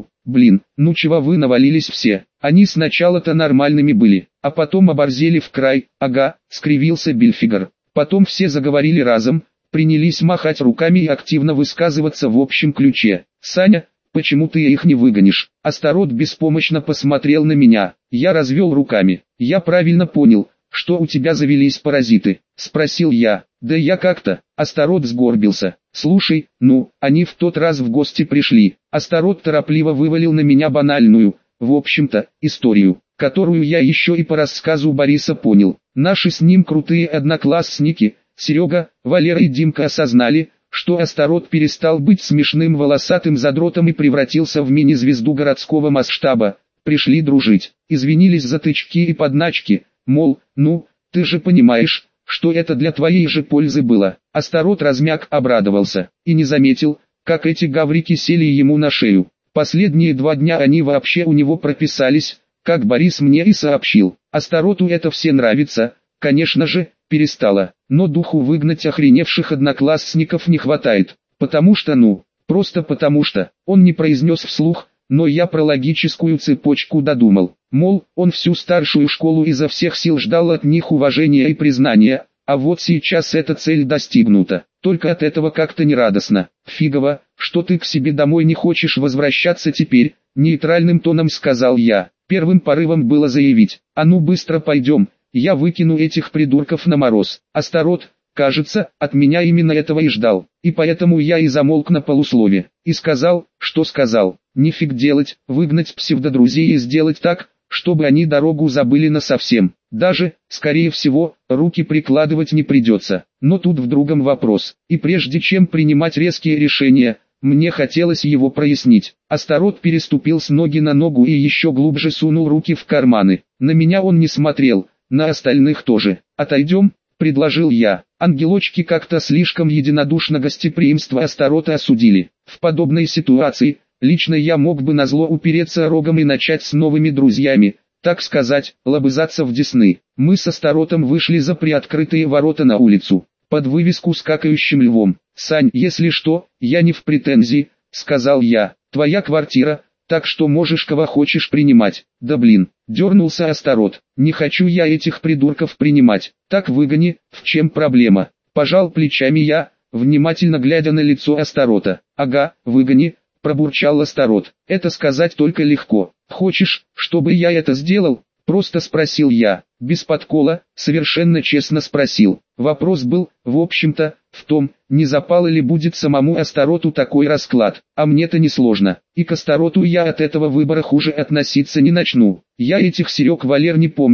чего вы навалились все? Они сначала-то нормальными были, а потом оборзели в край». «Ага», — скривился Бильфигер. Потом все заговорили разом, принялись махать руками и активно высказываться в общем ключе. «Саня, почему ты их не выгонишь?» Астарот беспомощно посмотрел на меня. Я развел руками. «Я правильно понял, что у тебя завелись паразиты?» — спросил я. «Да я как-то...» Астарот сгорбился. «Слушай, они в тот раз в гости пришли». Астарот торопливо вывалил на меня банальную, в общем-то, историю, которую я еще и по рассказу Бориса понял. Наши с ним крутые одноклассники, Серега, Валера и Димка, осознали, что Астарот перестал быть смешным волосатым задротом и превратился в мини-звезду городского масштаба. Пришли дружить, извинились за тычки и подначки, мол, ты же понимаешь, что это для твоей же пользы было. Астарот размяк, обрадовался, и не заметил, как эти гаврики сели ему на шею. Последние 2 дня они вообще у него прописались, как Борис мне и сообщил. Астароту это все нравится, конечно же, перестало, но духу выгнать охреневших одноклассников не хватает, потому что просто потому что, он не произнес вслух, но я про логическую цепочку додумал. Мол, он всю старшую школу изо всех сил ждал от них уважения и признания, а вот сейчас эта цель достигнута. Только от этого как-то нерадостно. «Фигово, что ты к себе домой не хочешь возвращаться теперь», — нейтральным тоном сказал я. Первым порывом было заявить: «А ну быстро пойдем, я выкину этих придурков на мороз». Астарот, кажется, от меня именно этого и ждал, и поэтому я и замолк на полуслове, и сказал, что сказал. Нифиг делать, выгнать псевдодрузей и сделать так, чтобы они дорогу забыли насовсем. Даже, скорее всего, руки прикладывать не придется. Но тут в другом вопрос, и прежде чем принимать резкие решения, мне хотелось его прояснить. Астарот переступил с ноги на ногу и еще глубже сунул руки в карманы. На меня он не смотрел, на остальных тоже. «Отойдем», — предложил я. Ангелочки как-то слишком единодушно гостеприимство Астарота осудили. В подобной ситуации, лично я мог бы назло упереться рогом и начать с новыми друзьями, так сказать, лобызаться в десны. Мы с Астаротом вышли за приоткрытые ворота на улицу, под вывеску с какающим львом. «Сань, если что, я не в претензии», — сказал я. «Твоя квартира, так что можешь кого хочешь принимать». «Да блин», — дернулся Астарот. «Не хочу я этих придурков принимать». «Так выгони, в чем проблема?» Пожал плечами я, внимательно глядя на лицо Астарота. «Ага, выгони», — пробурчал Астарот. «Это сказать только легко. Хочешь, чтобы я это сделал?» Просто спросил я, без подкола, совершенно честно спросил. Вопрос был, в общем-то, в том, не запало ли будет самому Астароту такой расклад. А мне-то не сложно, и к Астароту я от этого выбора хуже относиться не начну. Я этих Серег, Валер не помню,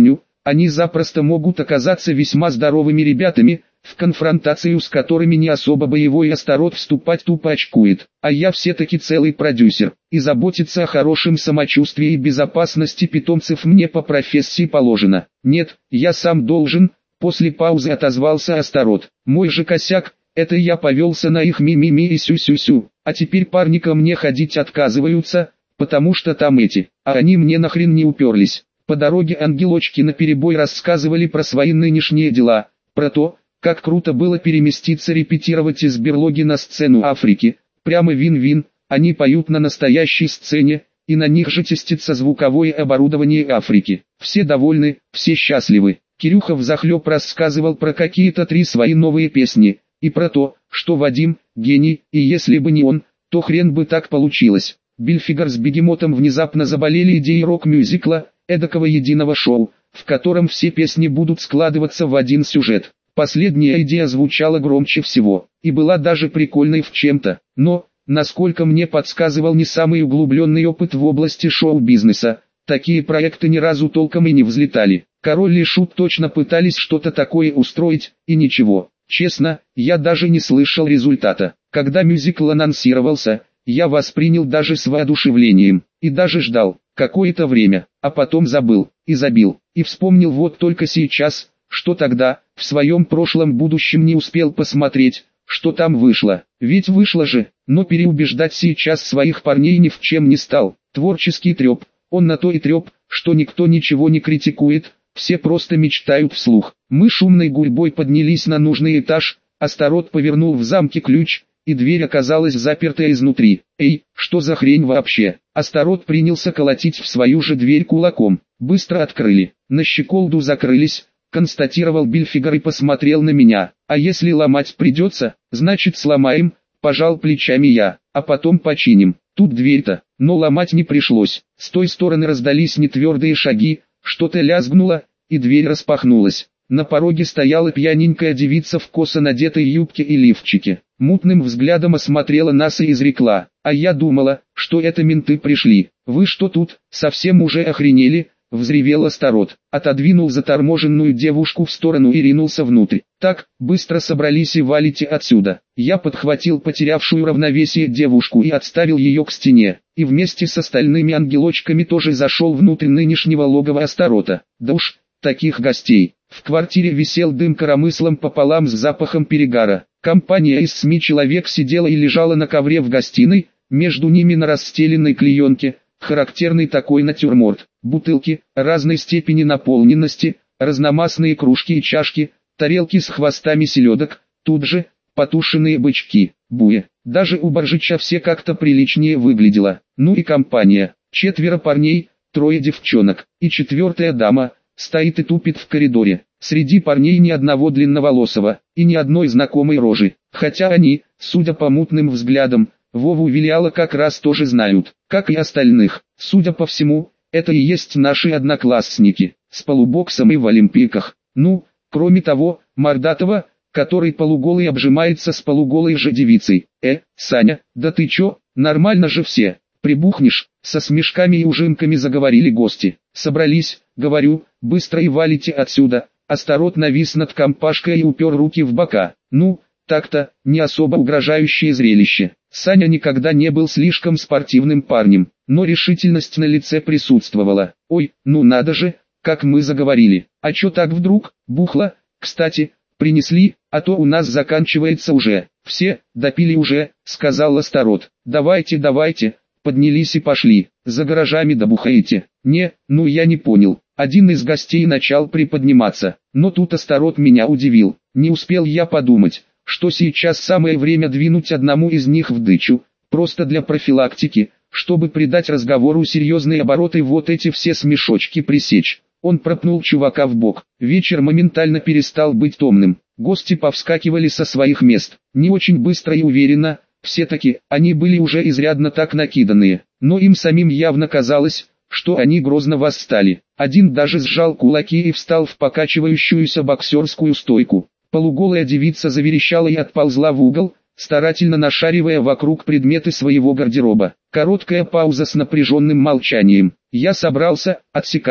они запросто могут оказаться весьма здоровыми ребятами, в конфронтацию с которыми не особо боевой Астарот вступать тупо очкует. А я все-таки целый продюсер, и заботиться о хорошем самочувствии и безопасности питомцев мне по профессии положено. Нет, я сам должен, после паузы отозвался Астарот. Мой же косяк, это я повелся на их ми-ми-ми и сю-сю-сю, а теперь парни ко мне ходить отказываются, потому что там эти, а они мне нахрен не уперлись. По дороге ангелочки наперебой рассказывали про свои нынешние дела, про то, как круто было переместиться репетировать из берлоги на сцену Африки, прямо вин-вин, они поют на настоящей сцене, и на них же тестится звуковое оборудование Африки. Все довольны, все счастливы. Кирюха взахлеб рассказывал про какие-то 3 свои новые песни, и про то, что Вадим – гений, и если бы не он, то хрен бы так получилось. Бильфигер с Бегемотом внезапно заболели идеей рок-мюзикла, эдакого единого шоу, в котором все песни будут складываться в один сюжет. Последняя идея звучала громче всего, и была даже прикольной в чем-то, но, насколько мне подсказывал не самый углубленный опыт в области шоу-бизнеса, такие проекты ни разу толком и не взлетали. Король и Шут точно пытались что-то такое устроить, и ничего. Честно, я даже не слышал результата. Когда мюзикл анонсировался, я воспринял даже с воодушевлением, и даже ждал какое-то время, а потом забыл, и забил, и вспомнил вот только сейчас, что тогда, в своем прошлом будущем не успел посмотреть, что там вышло. Ведь вышло же, но переубеждать сейчас своих парней ни в чем не стал. Творческий треп, он на то и треп, что никто ничего не критикует, все просто мечтают вслух. Мы шумной гурьбой поднялись на нужный этаж, Астарот повернул в замке ключ, и дверь оказалась заперта изнутри. «Эй, что за хрень вообще?» Астарот принялся колотить в свою же дверь кулаком. Быстро открыли, на щеколду закрылись, констатировал Бильфигер и посмотрел на меня. «А если ломать придется, значит сломаем», пожал плечами я, «а потом починим». Тут дверь-то, но ломать не пришлось. С той стороны раздались нетвердые шаги, что-то лязгнуло, и дверь распахнулась. На пороге стояла пьяненькая девица в косо надетой юбке и лифчике. Мутным взглядом осмотрела нас и изрекла: «А я думала, что это менты пришли. Вы что тут, совсем уже охренели?» — взревел Астарот. Отодвинул заторможенную девушку в сторону и ринулся внутрь. «Так, быстро собрались и валите отсюда». Я подхватил потерявшую равновесие девушку и отставил ее к стене, и вместе с остальными ангелочками тоже зашел внутрь нынешнего логова Астарота. Да уж, таких гостей. В квартире висел дым коромыслом пополам с запахом перегара. Компания из 7 человек сидела и лежала на ковре в гостиной, между ними на расстеленной клеенке, характерный такой натюрморт, бутылки, разной степени наполненности, разномастные кружки и чашки, тарелки с хвостами селедок, тут же, потушенные бычки, буе. Даже у Боржича все как-то приличнее выглядело. Ну и компания, 4 парней, 3 девчонок, и 4-я дама, стоит и тупит в коридоре. Среди парней ни одного длинноволосого, и ни одной знакомой рожи, хотя они, судя по мутным взглядам, Вову Вилиала как раз тоже знают, как и остальных. Судя по всему, это и есть наши одноклассники, с полубоксом и в олимпийках. Ну, кроме того, Мордатова, который полуголый обжимается с полуголой же девицей. Саня, да ты чё, нормально же все, прибухнешь, со смешками и ужимками заговорили гости. Собрались, говорю, быстро и валите отсюда. Астарот навис над компашкой и упер руки в бока. Ну, так-то, не особо угрожающее зрелище. Саня никогда не был слишком спортивным парнем, но решительность на лице присутствовала. Ой, ну надо же, как мы заговорили. А чё так вдруг, бухло? Кстати, принесли, а то у нас заканчивается уже. Все, допили уже, сказал Астарот. Давайте, давайте, поднялись и пошли. За гаражами добухаете. Не, ну я не понял. Один из гостей начал приподниматься, но тут Астарот меня удивил. Не успел я подумать, что сейчас самое время двинуть одному из них в дычу, просто для профилактики, чтобы придать разговору серьезные обороты, вот эти все смешочки пресечь. Он пропнул чувака в бок. Вечер моментально перестал быть томным. Гости повскакивали со своих мест, не очень быстро и уверенно, все-таки они были уже изрядно так накиданные, но им самим явно казалось, что они грозно восстали. Один даже сжал кулаки и встал в покачивающуюся боксерскую стойку. Полуголая девица заверещала и отползла в угол, старательно нашаривая вокруг предметы своего гардероба. Короткая пауза с напряженным молчанием. Я собрался, отсекая,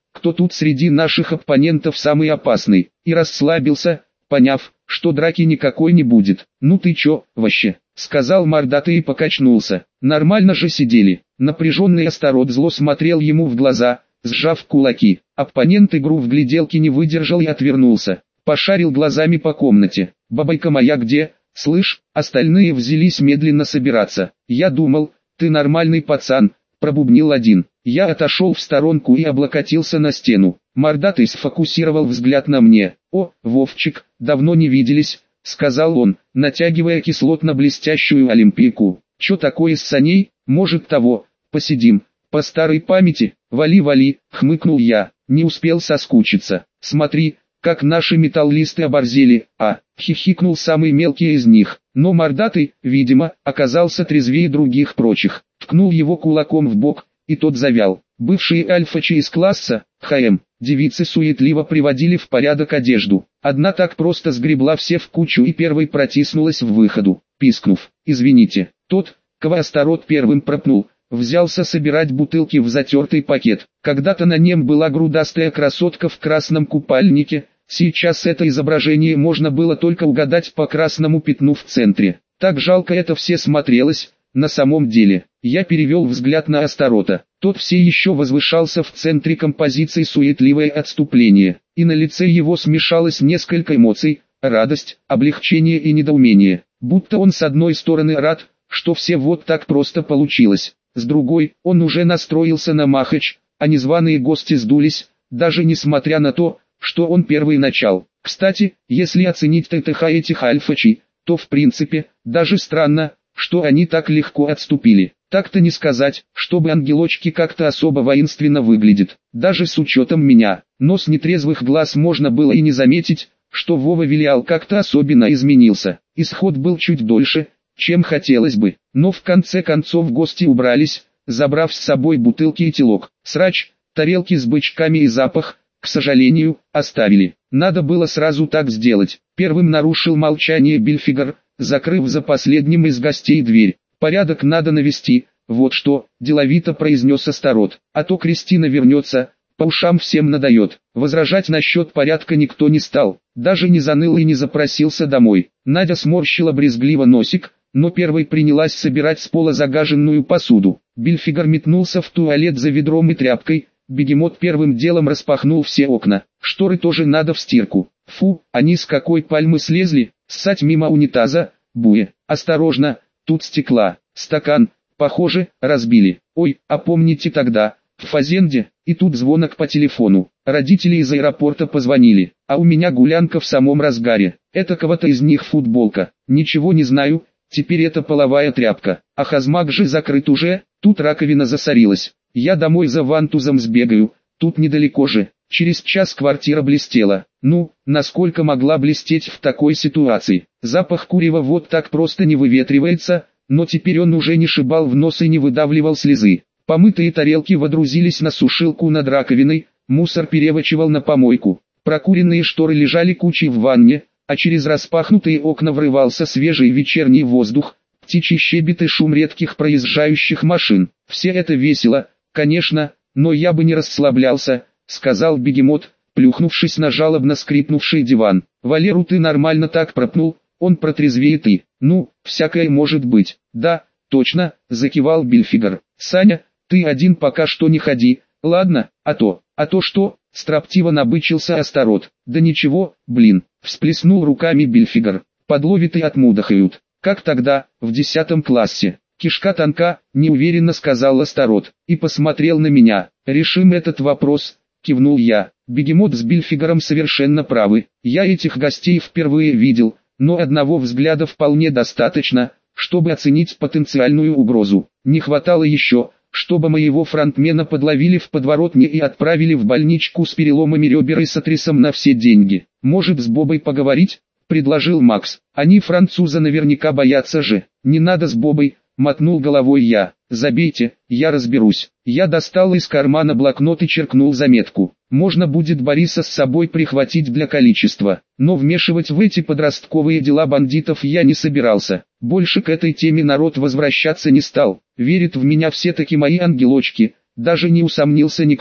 кто тут среди наших оппонентов самый опасный, и расслабился, поняв, что драки никакой не будет. «Ну ты чё, вообще?» — сказал мордатый и покачнулся. «Нормально же сидели». Напряженный Астарот зло смотрел ему в глаза, сжав кулаки. Оппонент игру в гляделки не выдержал и отвернулся. Пошарил глазами по комнате. «Бабайка моя где?» «Слышь?» Остальные взялись медленно собираться. «Я думал, ты нормальный пацан», — пробубнил один. Я отошел в сторонку и облокотился на стену. Мордатый сфокусировал взгляд на мне. «О, Вовчик, давно не виделись», — сказал он, натягивая кислотно-блестящую олимпийку. «Чё такое с саней? Может того, посидим?» «По старой памяти, вали-вали», — хмыкнул я, не успел соскучиться. «Смотри, как наши металлисты оборзели», хихикнул самый мелкий из них. Но мордатый, видимо, оказался трезвее других прочих. Ткнул его кулаком в бок, и тот завял. Бывшие альфачи из класса, ХМ, девицы суетливо приводили в порядок одежду. Одна так просто сгребла все в кучу и первой протиснулась в выходу, пискнув: «Извините». Тот, кого Астарот первым пропнул, взялся собирать бутылки в затертый пакет. Когда-то на нем была грудастая красотка в красном купальнике, сейчас это изображение можно было только угадать по красному пятну в центре. Так жалко это все смотрелось, на самом деле. Я перевел взгляд на Астарота. Тот все еще возвышался в центре композиции суетливое отступление, и на лице его смешалось несколько эмоций: радость, облегчение и недоумение. Будто он с одной стороны рад, что все вот так просто получилось, с другой, он уже настроился на махач, а незваные гости сдулись, даже несмотря на то, что он первый начал. Кстати, если оценить ТТХ этих альфачей, то в принципе, даже странно, что они так легко отступили. Так-то не сказать, чтобы ангелочки как-то особо воинственно выглядят, даже с учетом меня. Но с нетрезвых глаз можно было и не заметить, что Вова Вилиал как-то особенно изменился. Исход был чуть дольше, чем хотелось бы, но в конце концов гости убрались, забрав с собой бутылки и телок. Срач, тарелки с бычками и запах, к сожалению, оставили. Надо было сразу так сделать. Первым нарушил молчание Бильфигер, закрыв за последним из гостей дверь. «Порядок надо навести, вот что», – деловито произнес Астарот. «А то Кристина вернется, по ушам всем надает». Возражать насчет порядка никто не стал, даже не заныл и не запросился домой. Надя сморщила брезгливо носик, но первой принялась собирать с пола загаженную посуду. Бильфигер метнулся в туалет за ведром и тряпкой. Бегемот первым делом распахнул все окна. «Шторы тоже надо в стирку». «Фу, они с какой пальмы слезли?» «Ссать мимо унитаза, Буе». «Осторожно, тут стекла, стакан, похоже, разбили». «Ой, а помните тогда, в Фазенде?» И тут звонок по телефону. Родители из аэропорта позвонили, а у меня гулянка в самом разгаре. Это кого-то из них футболка. Ничего не знаю, теперь это половая тряпка. А хазмак же закрыт уже, тут раковина засорилась. Я домой за вантузом сбегаю, тут недалеко же. Через час квартира блестела. Ну, насколько могла блестеть в такой ситуации. Запах курева вот так просто не выветривается, но теперь он уже не шибал в нос и не выдавливал слезы. Помытые тарелки водрузились на сушилку над раковиной, мусор перевочевал на помойку. Прокуренные шторы лежали кучей в ванне, а через распахнутые окна врывался свежий вечерний воздух, птичий щебет и шум редких проезжающих машин. Все это весело, конечно, но я бы не расслаблялся, сказал Бегемот, плюхнувшись на жалобно скрипнувший диван. «Валеру ты нормально так пропнул, он протрезвеет и...» «Ну, всякое может быть». «Да, точно», закивал Бильфигер. «Саня, ты один пока что не ходи, ладно, а то что?» Строптиво набычился Астарот. «Да ничего, блин», всплеснул руками Бильфигер. «Подловят и отмудохают. Как тогда, в 10 классе?» «Кишка тонка», неуверенно сказал Астарот, и посмотрел на меня. «Решим этот вопрос», кивнул я. Бегемот с Бильфигером совершенно правы. Я этих гостей впервые видел, но одного взгляда вполне достаточно, чтобы оценить потенциальную угрозу. Не хватало еще, чтобы моего фронтмена подловили в подворотне и отправили в больничку с переломами ребер и сотрясом на все деньги. «Может, с Бобой поговорить?» – предложил Макс. «Они француза наверняка боятся же». «Не надо с Бобой», – мотнул головой я. «Забейте, я разберусь». Я достал из кармана блокнот и черкнул заметку. Можно будет Бориса с собой прихватить для количества, но вмешивать в эти подростковые дела бандитов я не собирался. Больше к этой теме народ возвращаться не стал. Верят в меня все-таки мои ангелочки, даже не усомнился никто.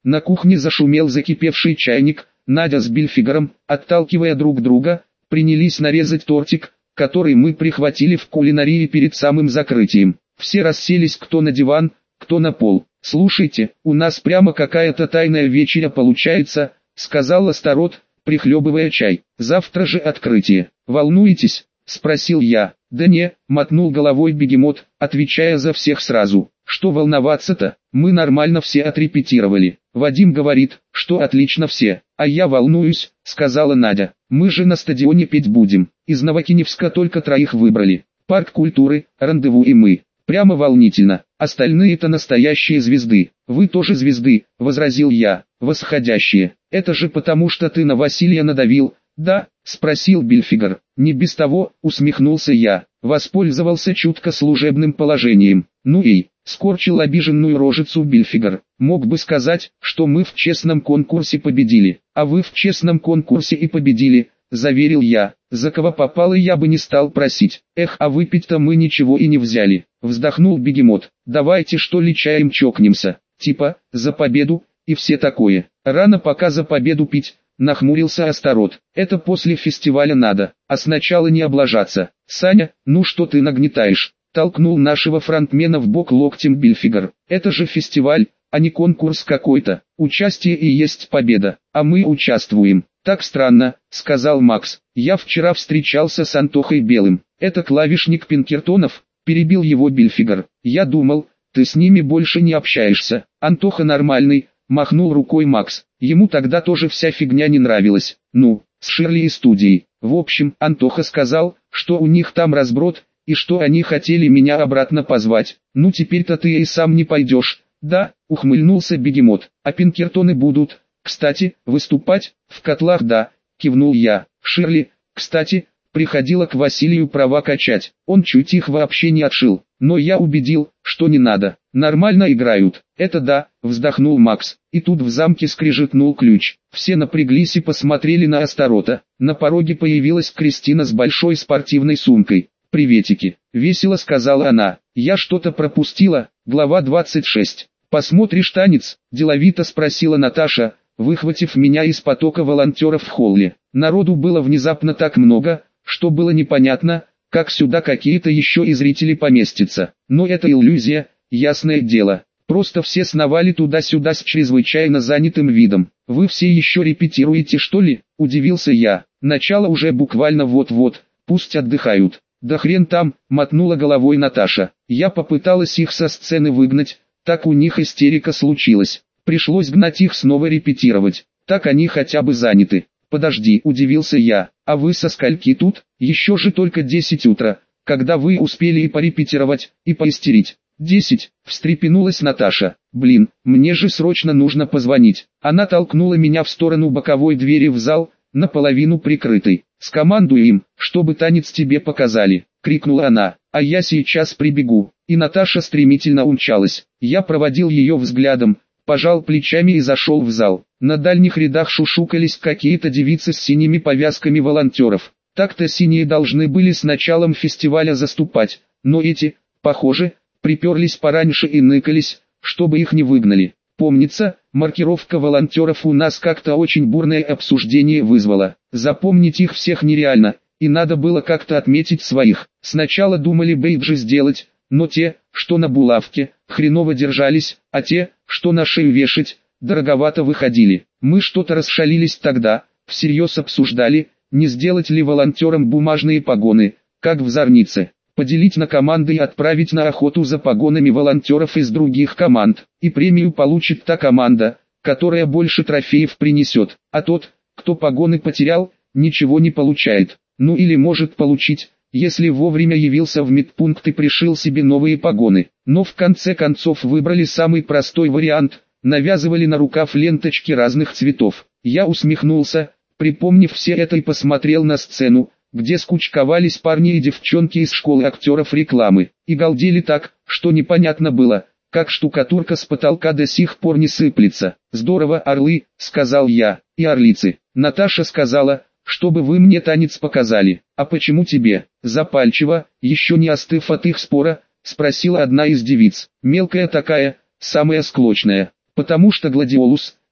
На кухне зашумел закипевший чайник, Надя с Бильфигаром, отталкивая друг друга, принялись нарезать тортик, который мы прихватили в кулинарии перед самым закрытием. Все расселись кто на диван, кто на пол. «Слушайте, у нас прямо какая-то тайная вечеря получается», — сказал Астарот, прихлебывая чай. «Завтра же открытие. Волнуетесь?» — спросил я. «Да не», — мотнул головой Бегемот, отвечая за всех сразу. «Что волноваться-то? Мы нормально все отрепетировали. Вадим говорит, что отлично все. А я волнуюсь», — сказала Надя. «Мы же на стадионе петь будем. Из Новокиневска только 3 выбрали. Парк культуры, Рандеву и мы. Прямо волнительно. Остальные-то настоящие звезды». «Вы тоже звезды», — возразил я. «Восходящие. Это же потому, что ты на Василия надавил». «Да?» — спросил Бильфигар. «Не без того», — усмехнулся я. Воспользовался чутко служебным положением. «Ну эй», — скорчил обиженную рожицу Бильфигар. «Мог бы сказать, что мы в честном конкурсе победили». «А вы в честном конкурсе и победили», — заверил я. «За кого попало я бы не стал просить». «Эх, а выпить-то мы ничего и не взяли», — вздохнул Бегемот. «Давайте что ли чаем чокнемся, типа, за победу, и все такое». «Рано пока за победу пить», — нахмурился Астарот. «Это после фестиваля надо, а сначала не облажаться». «Саня, ну что ты нагнетаешь?» — толкнул нашего фронтмена в бок локтем Бильфигар. «Это же фестиваль, а не конкурс какой-то. Участие и есть победа, а мы участвуем». «Так странно», — сказал Макс. «Я вчера встречался с Антохой Белым. Это клавишник Пинкертонов», — перебил его Бильфигар. «Я думал, ты с ними больше не общаешься». «Антоха нормальный», — махнул рукой Макс. Ему тогда тоже вся фигня не нравилась. Ну, с Ширли и студией. В общем, Антоха сказал, что у них там разброд, и что они хотели меня обратно позвать. Ну теперь-то ты и сам не пойдешь. Да, ухмыльнулся Бегемот. А Пинкертоны будут, кстати, выступать, в котлах, да, кивнул я. Ширли, кстати, приходила к Василию права качать. Он чуть их вообще не отшил. Но я убедил, что не надо. Нормально играют. Это да, вздохнул Макс. И тут в замке скрежетнул ключ. Все напряглись и посмотрели на Астарота. На пороге появилась Кристина с большой спортивной сумкой. «Приветики», — весело сказала она. «Я что-то пропустила». Глава 26. «Посмотришь танец?» — деловито спросила Наташа, выхватив меня из потока волонтеров в холле. Народу было внезапно так много, что было непонятно, как сюда какие-то еще и зрители поместятся. Но это иллюзия, ясное дело. Просто все сновали туда-сюда с чрезвычайно занятым видом. «Вы все еще репетируете, что ли?» – удивился я. «Начало уже буквально вот-вот, пусть отдыхают». «Да хрен там», – мотнула головой Наташа. «Я попыталась их со сцены выгнать, так у них истерика случилась. Пришлось гнать их снова репетировать, так они хотя бы заняты». «Подожди», – удивился я, – «а вы со скольки тут? Еще же только 10 утра, когда вы успели и порепетировать, и поистерить». 10, встрепенулась Наташа. «Блин, мне же срочно нужно позвонить». Она толкнула меня в сторону боковой двери в зал, наполовину прикрытой. «Скомандуй им, чтобы танец тебе показали», — крикнула она, — «а я сейчас прибегу». И Наташа стремительно умчалась. Я проводил ее взглядом, пожал плечами и зашел в зал. На дальних рядах шушукались какие-то девицы с синими повязками волонтеров. Так-то синие должны были с началом фестиваля заступать, но эти, похоже, приперлись пораньше и ныкались, чтобы их не выгнали. Помнится, маркировка волонтеров у нас как-то очень бурное обсуждение вызвала. Запомнить их всех нереально, и надо было как-то отметить своих. Сначала думали бейджи сделать, но те, что на булавке, хреново держались, а те, что на шею вешать, дороговато выходили. Мы что-то расшалились тогда, всерьез обсуждали, не сделать ли волонтерам бумажные погоны, как в Зорнице. Поделить на команды и отправить на охоту за погонами волонтеров из других команд. И премию получит та команда, которая больше трофеев принесет. А тот, кто погоны потерял, ничего не получает. Ну или может получить, если вовремя явился в медпункт и пришил себе новые погоны. Но в конце концов выбрали самый простой вариант, навязывали на рукав ленточки разных цветов. Я усмехнулся, припомнив все это, и посмотрел на сцену, где скучковались парни и девчонки из школы актеров рекламы, и галдели так, что непонятно было, как штукатурка с потолка до сих пор не сыплется. «Здорово, орлы», — сказал я, — «и орлицы». Наташа сказала, чтобы вы мне танец показали. «А почему тебе?» Запальчиво, еще не остыв от их спора, спросила одна из девиц. Мелкая такая, самая склочная. «Потому что гладиолус,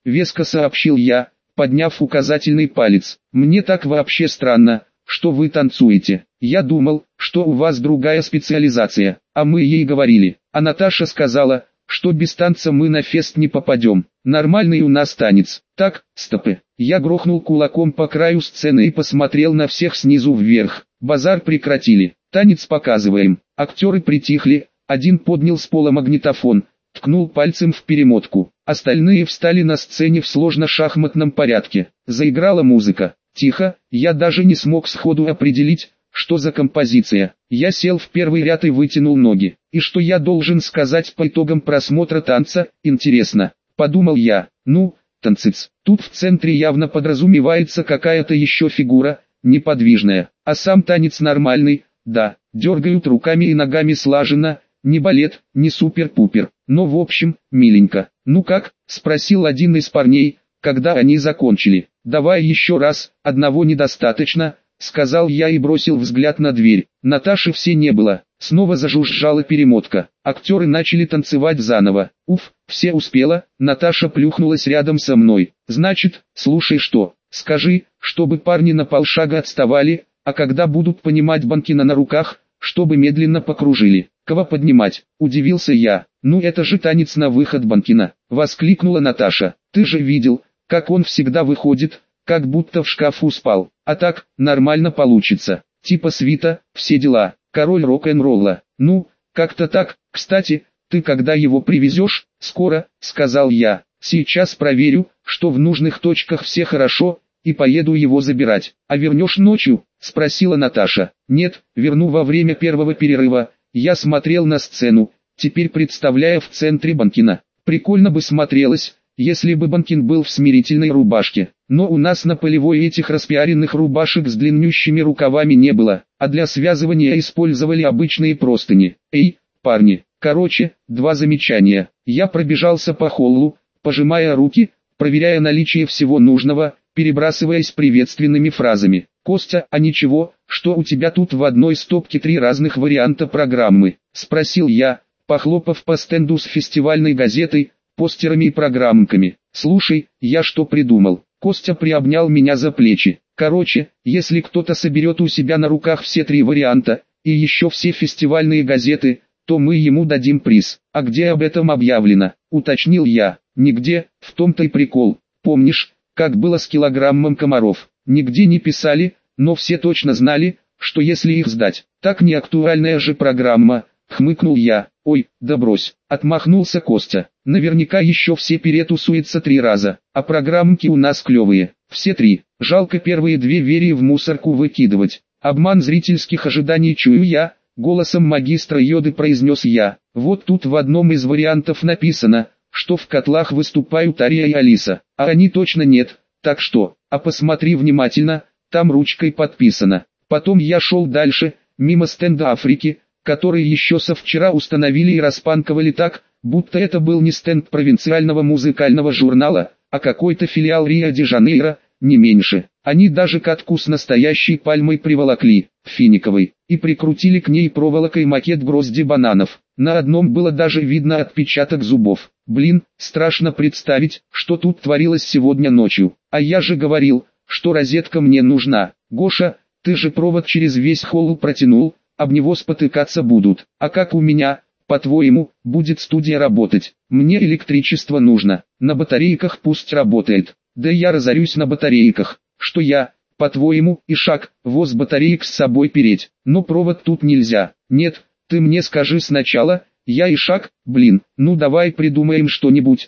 веско сообщил я, подняв указательный палец. Мне так вообще странно, что вы танцуете. Я думал, что у вас другая специализация, а мы ей говорили. А Наташа сказала, что без танца мы на фест не попадем. Нормальный у нас танец. Так, стопы. Я грохнул кулаком по краю сцены и посмотрел на всех снизу вверх. Базар прекратили. Танец показываем. Актеры притихли. Один поднял с пола магнитофон, ткнул пальцем в перемотку. Остальные встали на сцене в сложно-шахматном порядке. Заиграла музыка. Тихо, я даже не смог сходу определить, что за композиция. Я сел в первый ряд и вытянул ноги. И что я должен сказать по итогам просмотра танца, интересно. Подумал я, ну, танцец. Тут в центре явно подразумевается какая-то еще фигура, неподвижная. А сам танец нормальный, да, дергают руками и ногами слаженно, не балет, не супер-пупер. Но в общем, миленько. Ну как, спросил один из парней, когда они закончили. Давай еще раз, одного недостаточно, сказал я и бросил взгляд на дверь. Наташи все не было. Снова зажужжала перемотка. Актеры начали танцевать заново. Уф, все успела. Наташа плюхнулась рядом со мной. Значит, слушай что, скажи, чтобы парни на полшага отставали, а когда будут понимать банкина на руках, чтобы медленно покружили. Кого поднимать? Удивился я. Ну это же танец на выход банкина. Воскликнула Наташа. Ты же видел, как он всегда выходит, как будто в шкафу спал. А так, нормально получится. Типа свита, все дела. Король рок-н-ролла. Ну, как-то так. Кстати, ты когда его привезешь? Скоро, сказал я. Сейчас проверю, что в нужных точках все хорошо, и поеду его забирать. А вернешь ночью? Спросила Наташа. Нет, верну во время первого перерыва. Я смотрел на сцену, теперь представляя в центре банкина. Прикольно бы смотрелось, если бы банкин был в смирительной рубашке. Но у нас на полевой этих распиаренных рубашек с длиннющими рукавами не было, а для связывания использовали обычные простыни. Эй, парни, короче, два замечания. Я пробежался по холлу, пожимая руки, проверяя наличие всего нужного, перебрасываясь приветственными фразами. «Костя, а ничего, что у тебя тут в одной стопке 3 разных варианта программы?» – спросил я, похлопав по стенду с фестивальной газетой, постерами и программками. «Слушай, я что придумал?» Костя приобнял меня за плечи. «Короче, если кто-то соберет у себя на руках все 3 варианта, и еще все фестивальные газеты, то мы ему дадим приз». «А где об этом объявлено?» – уточнил я. «Нигде, в том-то и прикол. Помнишь, как было с килограммом комаров? Нигде не писали, но все точно знали, что если их сдать, так не актуальная же программа», — хмыкнул я. «Ой, да брось», — отмахнулся Костя. «Наверняка еще все перетусуются 3 раза, а программки у нас клевые, все 3. Жалко первые 2 верии в мусорку выкидывать. Обман зрительских ожиданий чую я», — голосом магистра йоды произнес я. «Вот тут в одном из вариантов написано, что в котлах выступают Ария и Алиса, а они точно нет, так что, а посмотри внимательно, там ручкой подписано». Потом я шел дальше, мимо стенда Африки, который еще со вчера установили и распанковали так, будто это был не стенд провинциального музыкального журнала, а какой-то филиал Рио-де-Жанейро, не меньше. Они даже катку с настоящей пальмой приволокли, финиковой, и прикрутили к ней проволокой макет грозди бананов. На одном было даже видно отпечаток зубов. Блин, страшно представить, что тут творилось сегодня ночью. А я же говорил, что розетка мне нужна. Гоша, ты же провод через весь холл протянул, об него спотыкаться будут. А как у меня, по-твоему, будет студия работать? Мне электричество нужно, на батарейках пусть работает. Да я разорюсь на батарейках. Что я, по-твоему, и шаг, воз батареек с собой переть? Но провод тут нельзя. Нет, ты мне скажи сначала, я и шаг, блин, ну давай придумаем что-нибудь.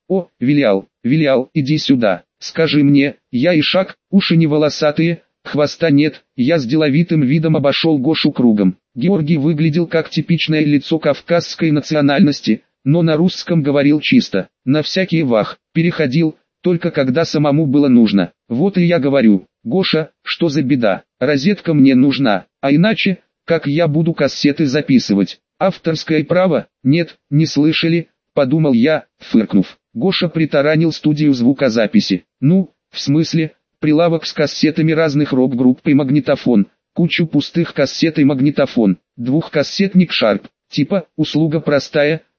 Вилял, иди сюда. Скажи мне, я и шаг, уши не волосатые, хвоста нет. Я с деловитым видом обошел Гошу кругом. Георгий выглядел как типичное лицо кавказской национальности, но на русском говорил чисто. На всякий вах, переходил, только когда самому было нужно. Вот и я говорю, Гоша, что за беда, розетка мне нужна, а иначе, как я буду кассеты записывать? Авторское право? Нет, не слышали, подумал я, фыркнув. Гоша притаранил студию звукозаписи. Ну, в смысле, прилавок с кассетами разных рок-групп и магнитофон, кучу пустых кассет и магнитофон, двухкассетник Sharp, типа, услуга простая,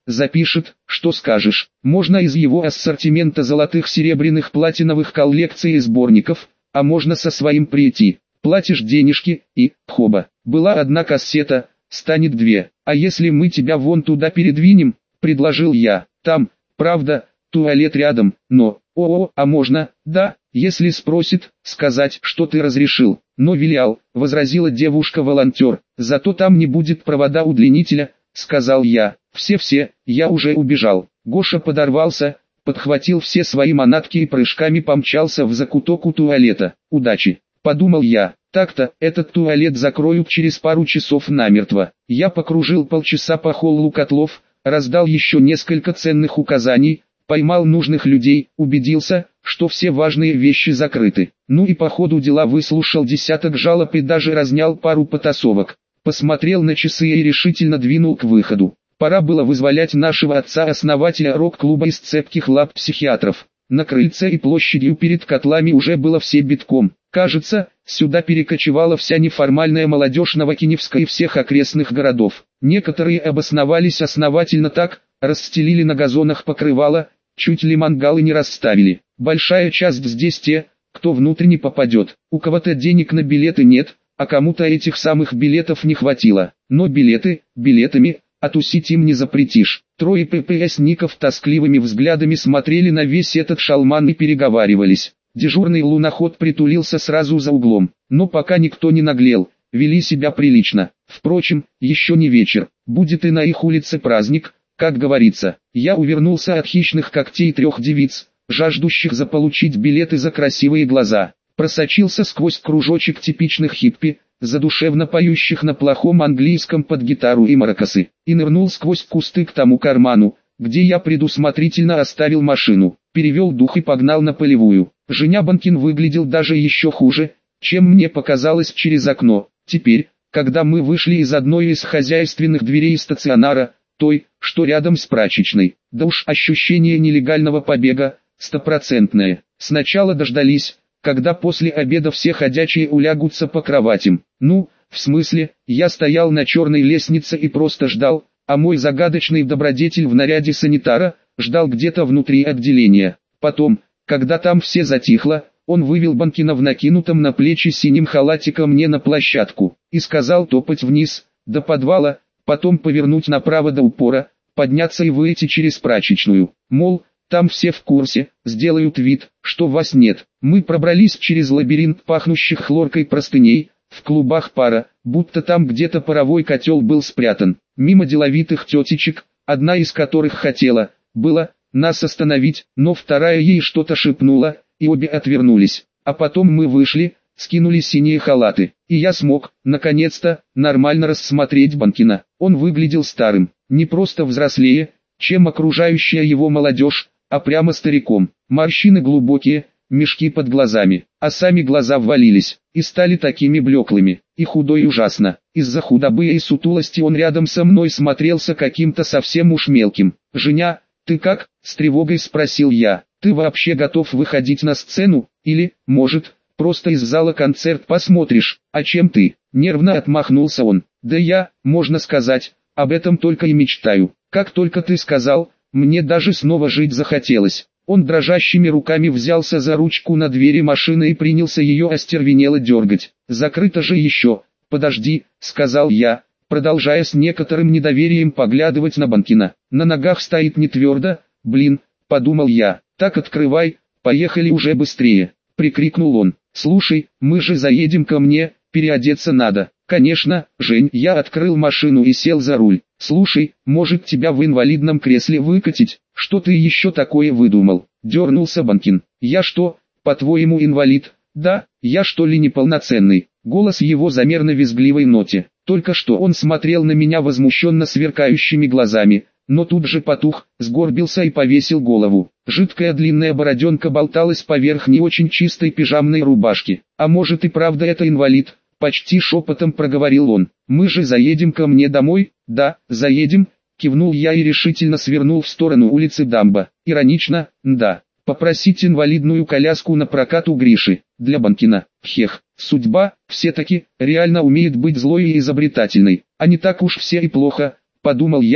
запишет, что скажешь. Можно из его ассортимента золотых, серебряных, платиновых коллекций и сборников, а можно со своим прийти. Платишь денежки и, хоба, была одна кассета, станет две. А если мы тебя вон туда передвинем, предложил я, там, правда, туалет рядом, но, а можно, да, если спросит, сказать, что ты разрешил. Но вилял, возразила девушка-волонтер, зато там не будет провода удлинителя, сказал я. Все, я уже убежал. Гоша подорвался, подхватил все свои манатки и прыжками помчался в закуток у туалета. Удачи, подумал я. Так-то, этот туалет закроют через пару часов намертво. Я покружил полчаса по холлу котлов, раздал еще несколько ценных указаний, поймал нужных людей, убедился, что все важные вещи закрыты. Ну и по ходу дела выслушал десяток жалоб и даже разнял пару потасовок. Посмотрел на часы и решительно двинул к выходу. Пора было вызволять нашего отца-основателя рок-клуба из цепких лап психиатров. На крыльце и площадью перед котлами уже было все битком. Кажется, сюда перекочевала вся неформальная молодежь Новокиневска и всех окрестных городов. Некоторые обосновались основательно так, расстелили на газонах покрывало, чуть ли мангалы не расставили. Большая часть здесь те, кто внутрь не попадет. У кого-то денег на билеты нет, а кому-то этих самых билетов не хватило. Но билетами, а тусить им не запретишь. Трое ППСников тоскливыми взглядами смотрели на весь этот шалман и переговаривались. Дежурный луноход притулился сразу за углом, но пока никто не наглел, вели себя прилично. Впрочем, еще не вечер, будет и на их улице праздник, как говорится. Я увернулся от хищных когтей трех девиц, жаждущих заполучить билеты за красивые глаза. Просочился сквозь кружочек типичных хиппи, задушевно поющих на плохом английском под гитару и маракасы, и нырнул сквозь кусты к тому карману, где я предусмотрительно оставил машину. Перевел дух и погнал на полевую. Женя Банкин выглядел даже еще хуже, чем мне показалось через окно. Теперь, когда мы вышли из одной из хозяйственных дверей стационара, той, что рядом с прачечной, да уж ощущение нелегального побега, стопроцентное. Сначала дождались, когда после обеда все ходячие улягутся по кроватям. Ну, в смысле, я стоял на черной лестнице и просто ждал, а мой загадочный добродетель в наряде санитара ждал где-то внутри отделения. Потом, когда там все затихло, он вывел Банкина в накинутом на плечи синим халатиком мне на площадку и сказал топать вниз, до подвала, потом повернуть направо до упора, подняться и выйти через прачечную. Мол, там все в курсе, сделают вид, что вас нет. Мы пробрались через лабиринт пахнущих хлоркой простыней, в клубах пара, будто там где-то паровой котел был спрятан. Мимо деловитых тетечек, одна из которых хотела, было, нас остановить, но вторая ей что-то шепнула, и обе отвернулись. А потом мы вышли, скинули синие халаты, и я смог, наконец-то, нормально рассмотреть Банкина. Он выглядел старым, не просто взрослее, чем окружающая его молодежь, а прямо стариком. Морщины глубокие, мешки под глазами, а сами глаза ввалились, и стали такими блеклыми, и худой ужасно. Из-за худобы и сутулости он рядом со мной смотрелся каким-то совсем уж мелким. «Женя, ты как?» — с тревогой спросил я. «Ты вообще готов выходить на сцену? Или, может, просто из зала концерт посмотришь? А чем ты?» Нервно отмахнулся он. «Да я, можно сказать, об этом только и мечтаю. Как только ты сказал, мне даже снова жить захотелось». Он дрожащими руками взялся за ручку на двери машины и принялся ее остервенело дергать. «Закрыто же еще. Подожди», — сказал я, продолжая с некоторым недоверием поглядывать на Банкина. «На ногах стоит не твердо, блин», — подумал я. «Так открывай, поехали уже быстрее», — прикрикнул он. «Слушай, мы же заедем ко мне, переодеться надо». «Конечно, Жень». Я открыл машину и сел за руль. «Слушай, может тебя в инвалидном кресле выкатить? Что ты еще такое выдумал?» Дернулся Банкин. «Я что, по-твоему инвалид? Да, я что ли неполноценный?» Голос его замер на визгливой ноте. Только что он смотрел на меня возмущенно сверкающими глазами, но тут же потух, сгорбился и повесил голову. Жидкая длинная бороденка болталась поверх не очень чистой пижамной рубашки. «А может и правда это инвалид?» Почти шепотом проговорил он. «Мы же заедем ко мне домой?» «Да, заедем», кивнул я и решительно свернул в сторону улицы Дамба. Иронично, да. Попросить инвалидную коляску на прокат у Гриши, для Банкина. Хех, судьба, все-таки, реально умеет быть злой и изобретательной. А не так уж все и плохо, подумал я,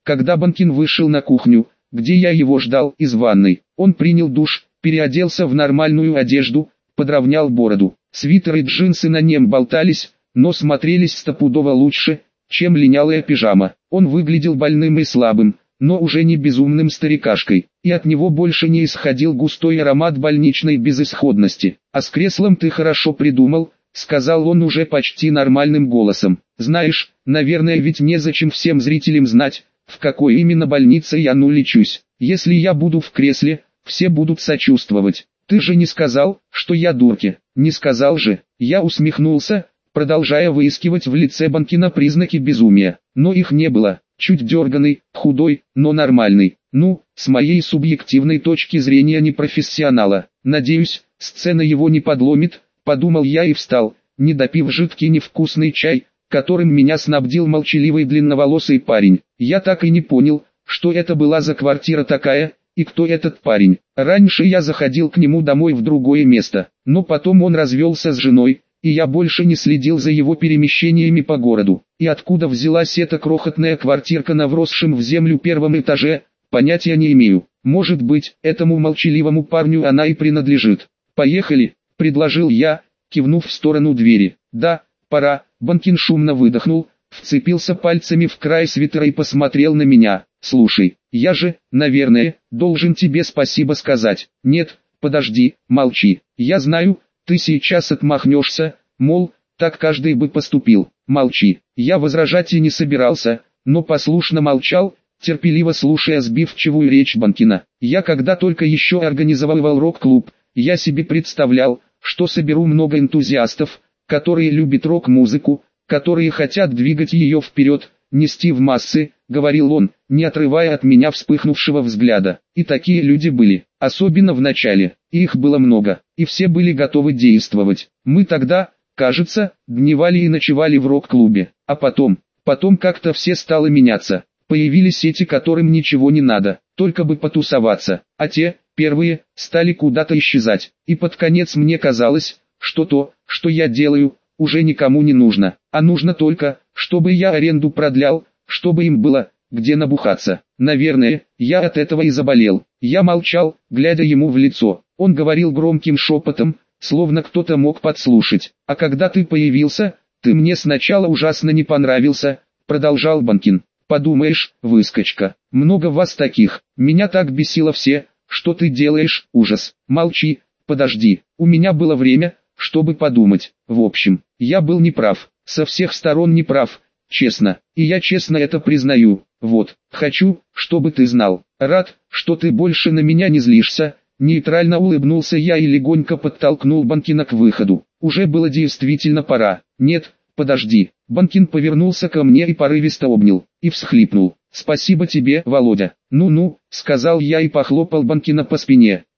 Когда Банкин вышел на кухню, где я его ждал, из ванной, он принял душ, переоделся в нормальную одежду, подровнял бороду. Свитер и джинсы на нем болтались, но смотрелись стопудово лучше, чем линялая пижама. Он выглядел больным и слабым, но уже не безумным старикашкой, и от него больше не исходил густой аромат больничной безысходности. «А с креслом ты хорошо придумал», — сказал он уже почти нормальным голосом. «Знаешь, наверное, ведь незачем всем зрителям знать, в какой именно больнице я лечусь. Если я буду в кресле, все будут сочувствовать. Ты же не сказал, что я дурки?» «Не сказал же». Я усмехнулся, продолжая выискивать в лице Банкина признаки безумия. Но их не было. Чуть дерганый, худой, но нормальный. Ну, с моей субъективной точки зрения непрофессионала. Надеюсь, сцена его не подломит, подумал я и встал, не допив жидкий невкусный чай, которым меня снабдил молчаливый длинноволосый парень. Я так и не понял, что это была за квартира такая, и кто этот парень. Раньше я заходил к нему домой в другое место, но потом он развелся с женой, и я больше не следил за его перемещениями по городу. И откуда взялась эта крохотная квартирка на вросшем в землю первом этаже, понятия не имею. Может быть, этому молчаливому парню она и принадлежит. «Поехали», — предложил я, кивнув в сторону двери. «Да, пора». Банкин шумно выдохнул, вцепился пальцами в край свитера и посмотрел на меня. «Слушай, я же, наверное, должен тебе спасибо сказать». «Нет, подожди, молчи. Я знаю, ты сейчас отмахнешься, мол, так каждый бы поступил». «Молчи». Я возражать и не собирался, но послушно молчал, терпеливо слушая сбивчивую речь Банкина. Я когда только еще организовал рок-клуб, я себе представлял, что соберу много энтузиастов, которые любят рок-музыку, которые хотят двигать ее вперед, нести в массы, говорил он, не отрывая от меня вспыхнувшего взгляда. И такие люди были, особенно в начале, и их было много, и все были готовы действовать. Мы тогда, кажется, дневали и ночевали в рок-клубе, а потом как-то все стало меняться. Появились эти, которым ничего не надо, только бы потусоваться, а те, первые, стали куда-то исчезать, и под конец мне казалось, что то, что я делаю, уже никому не нужно, а нужно только, чтобы я аренду продлял, чтобы им было, где набухаться. Наверное, я от этого и заболел. Я молчал, глядя ему в лицо. Он говорил громким шепотом, словно кто-то мог подслушать. «А когда ты появился, ты мне сначала ужасно не понравился», продолжал Банкин. «Подумаешь, выскочка, много вас таких, меня так бесило все, что ты делаешь, ужас». «Молчи, подожди, у меня было время, чтобы подумать. В общем, я был неправ, со всех сторон неправ, честно, и я честно это признаю. Вот, хочу, чтобы ты знал. Рад, что ты больше на меня не злишься». Нейтрально улыбнулся я и легонько подтолкнул Банкина к выходу. Уже было действительно пора. «Нет, подожди». Банкин повернулся ко мне и порывисто обнял, и всхлипнул. «Спасибо тебе, Володя». «Ну-ну», — сказал я и похлопал Банкина по спине.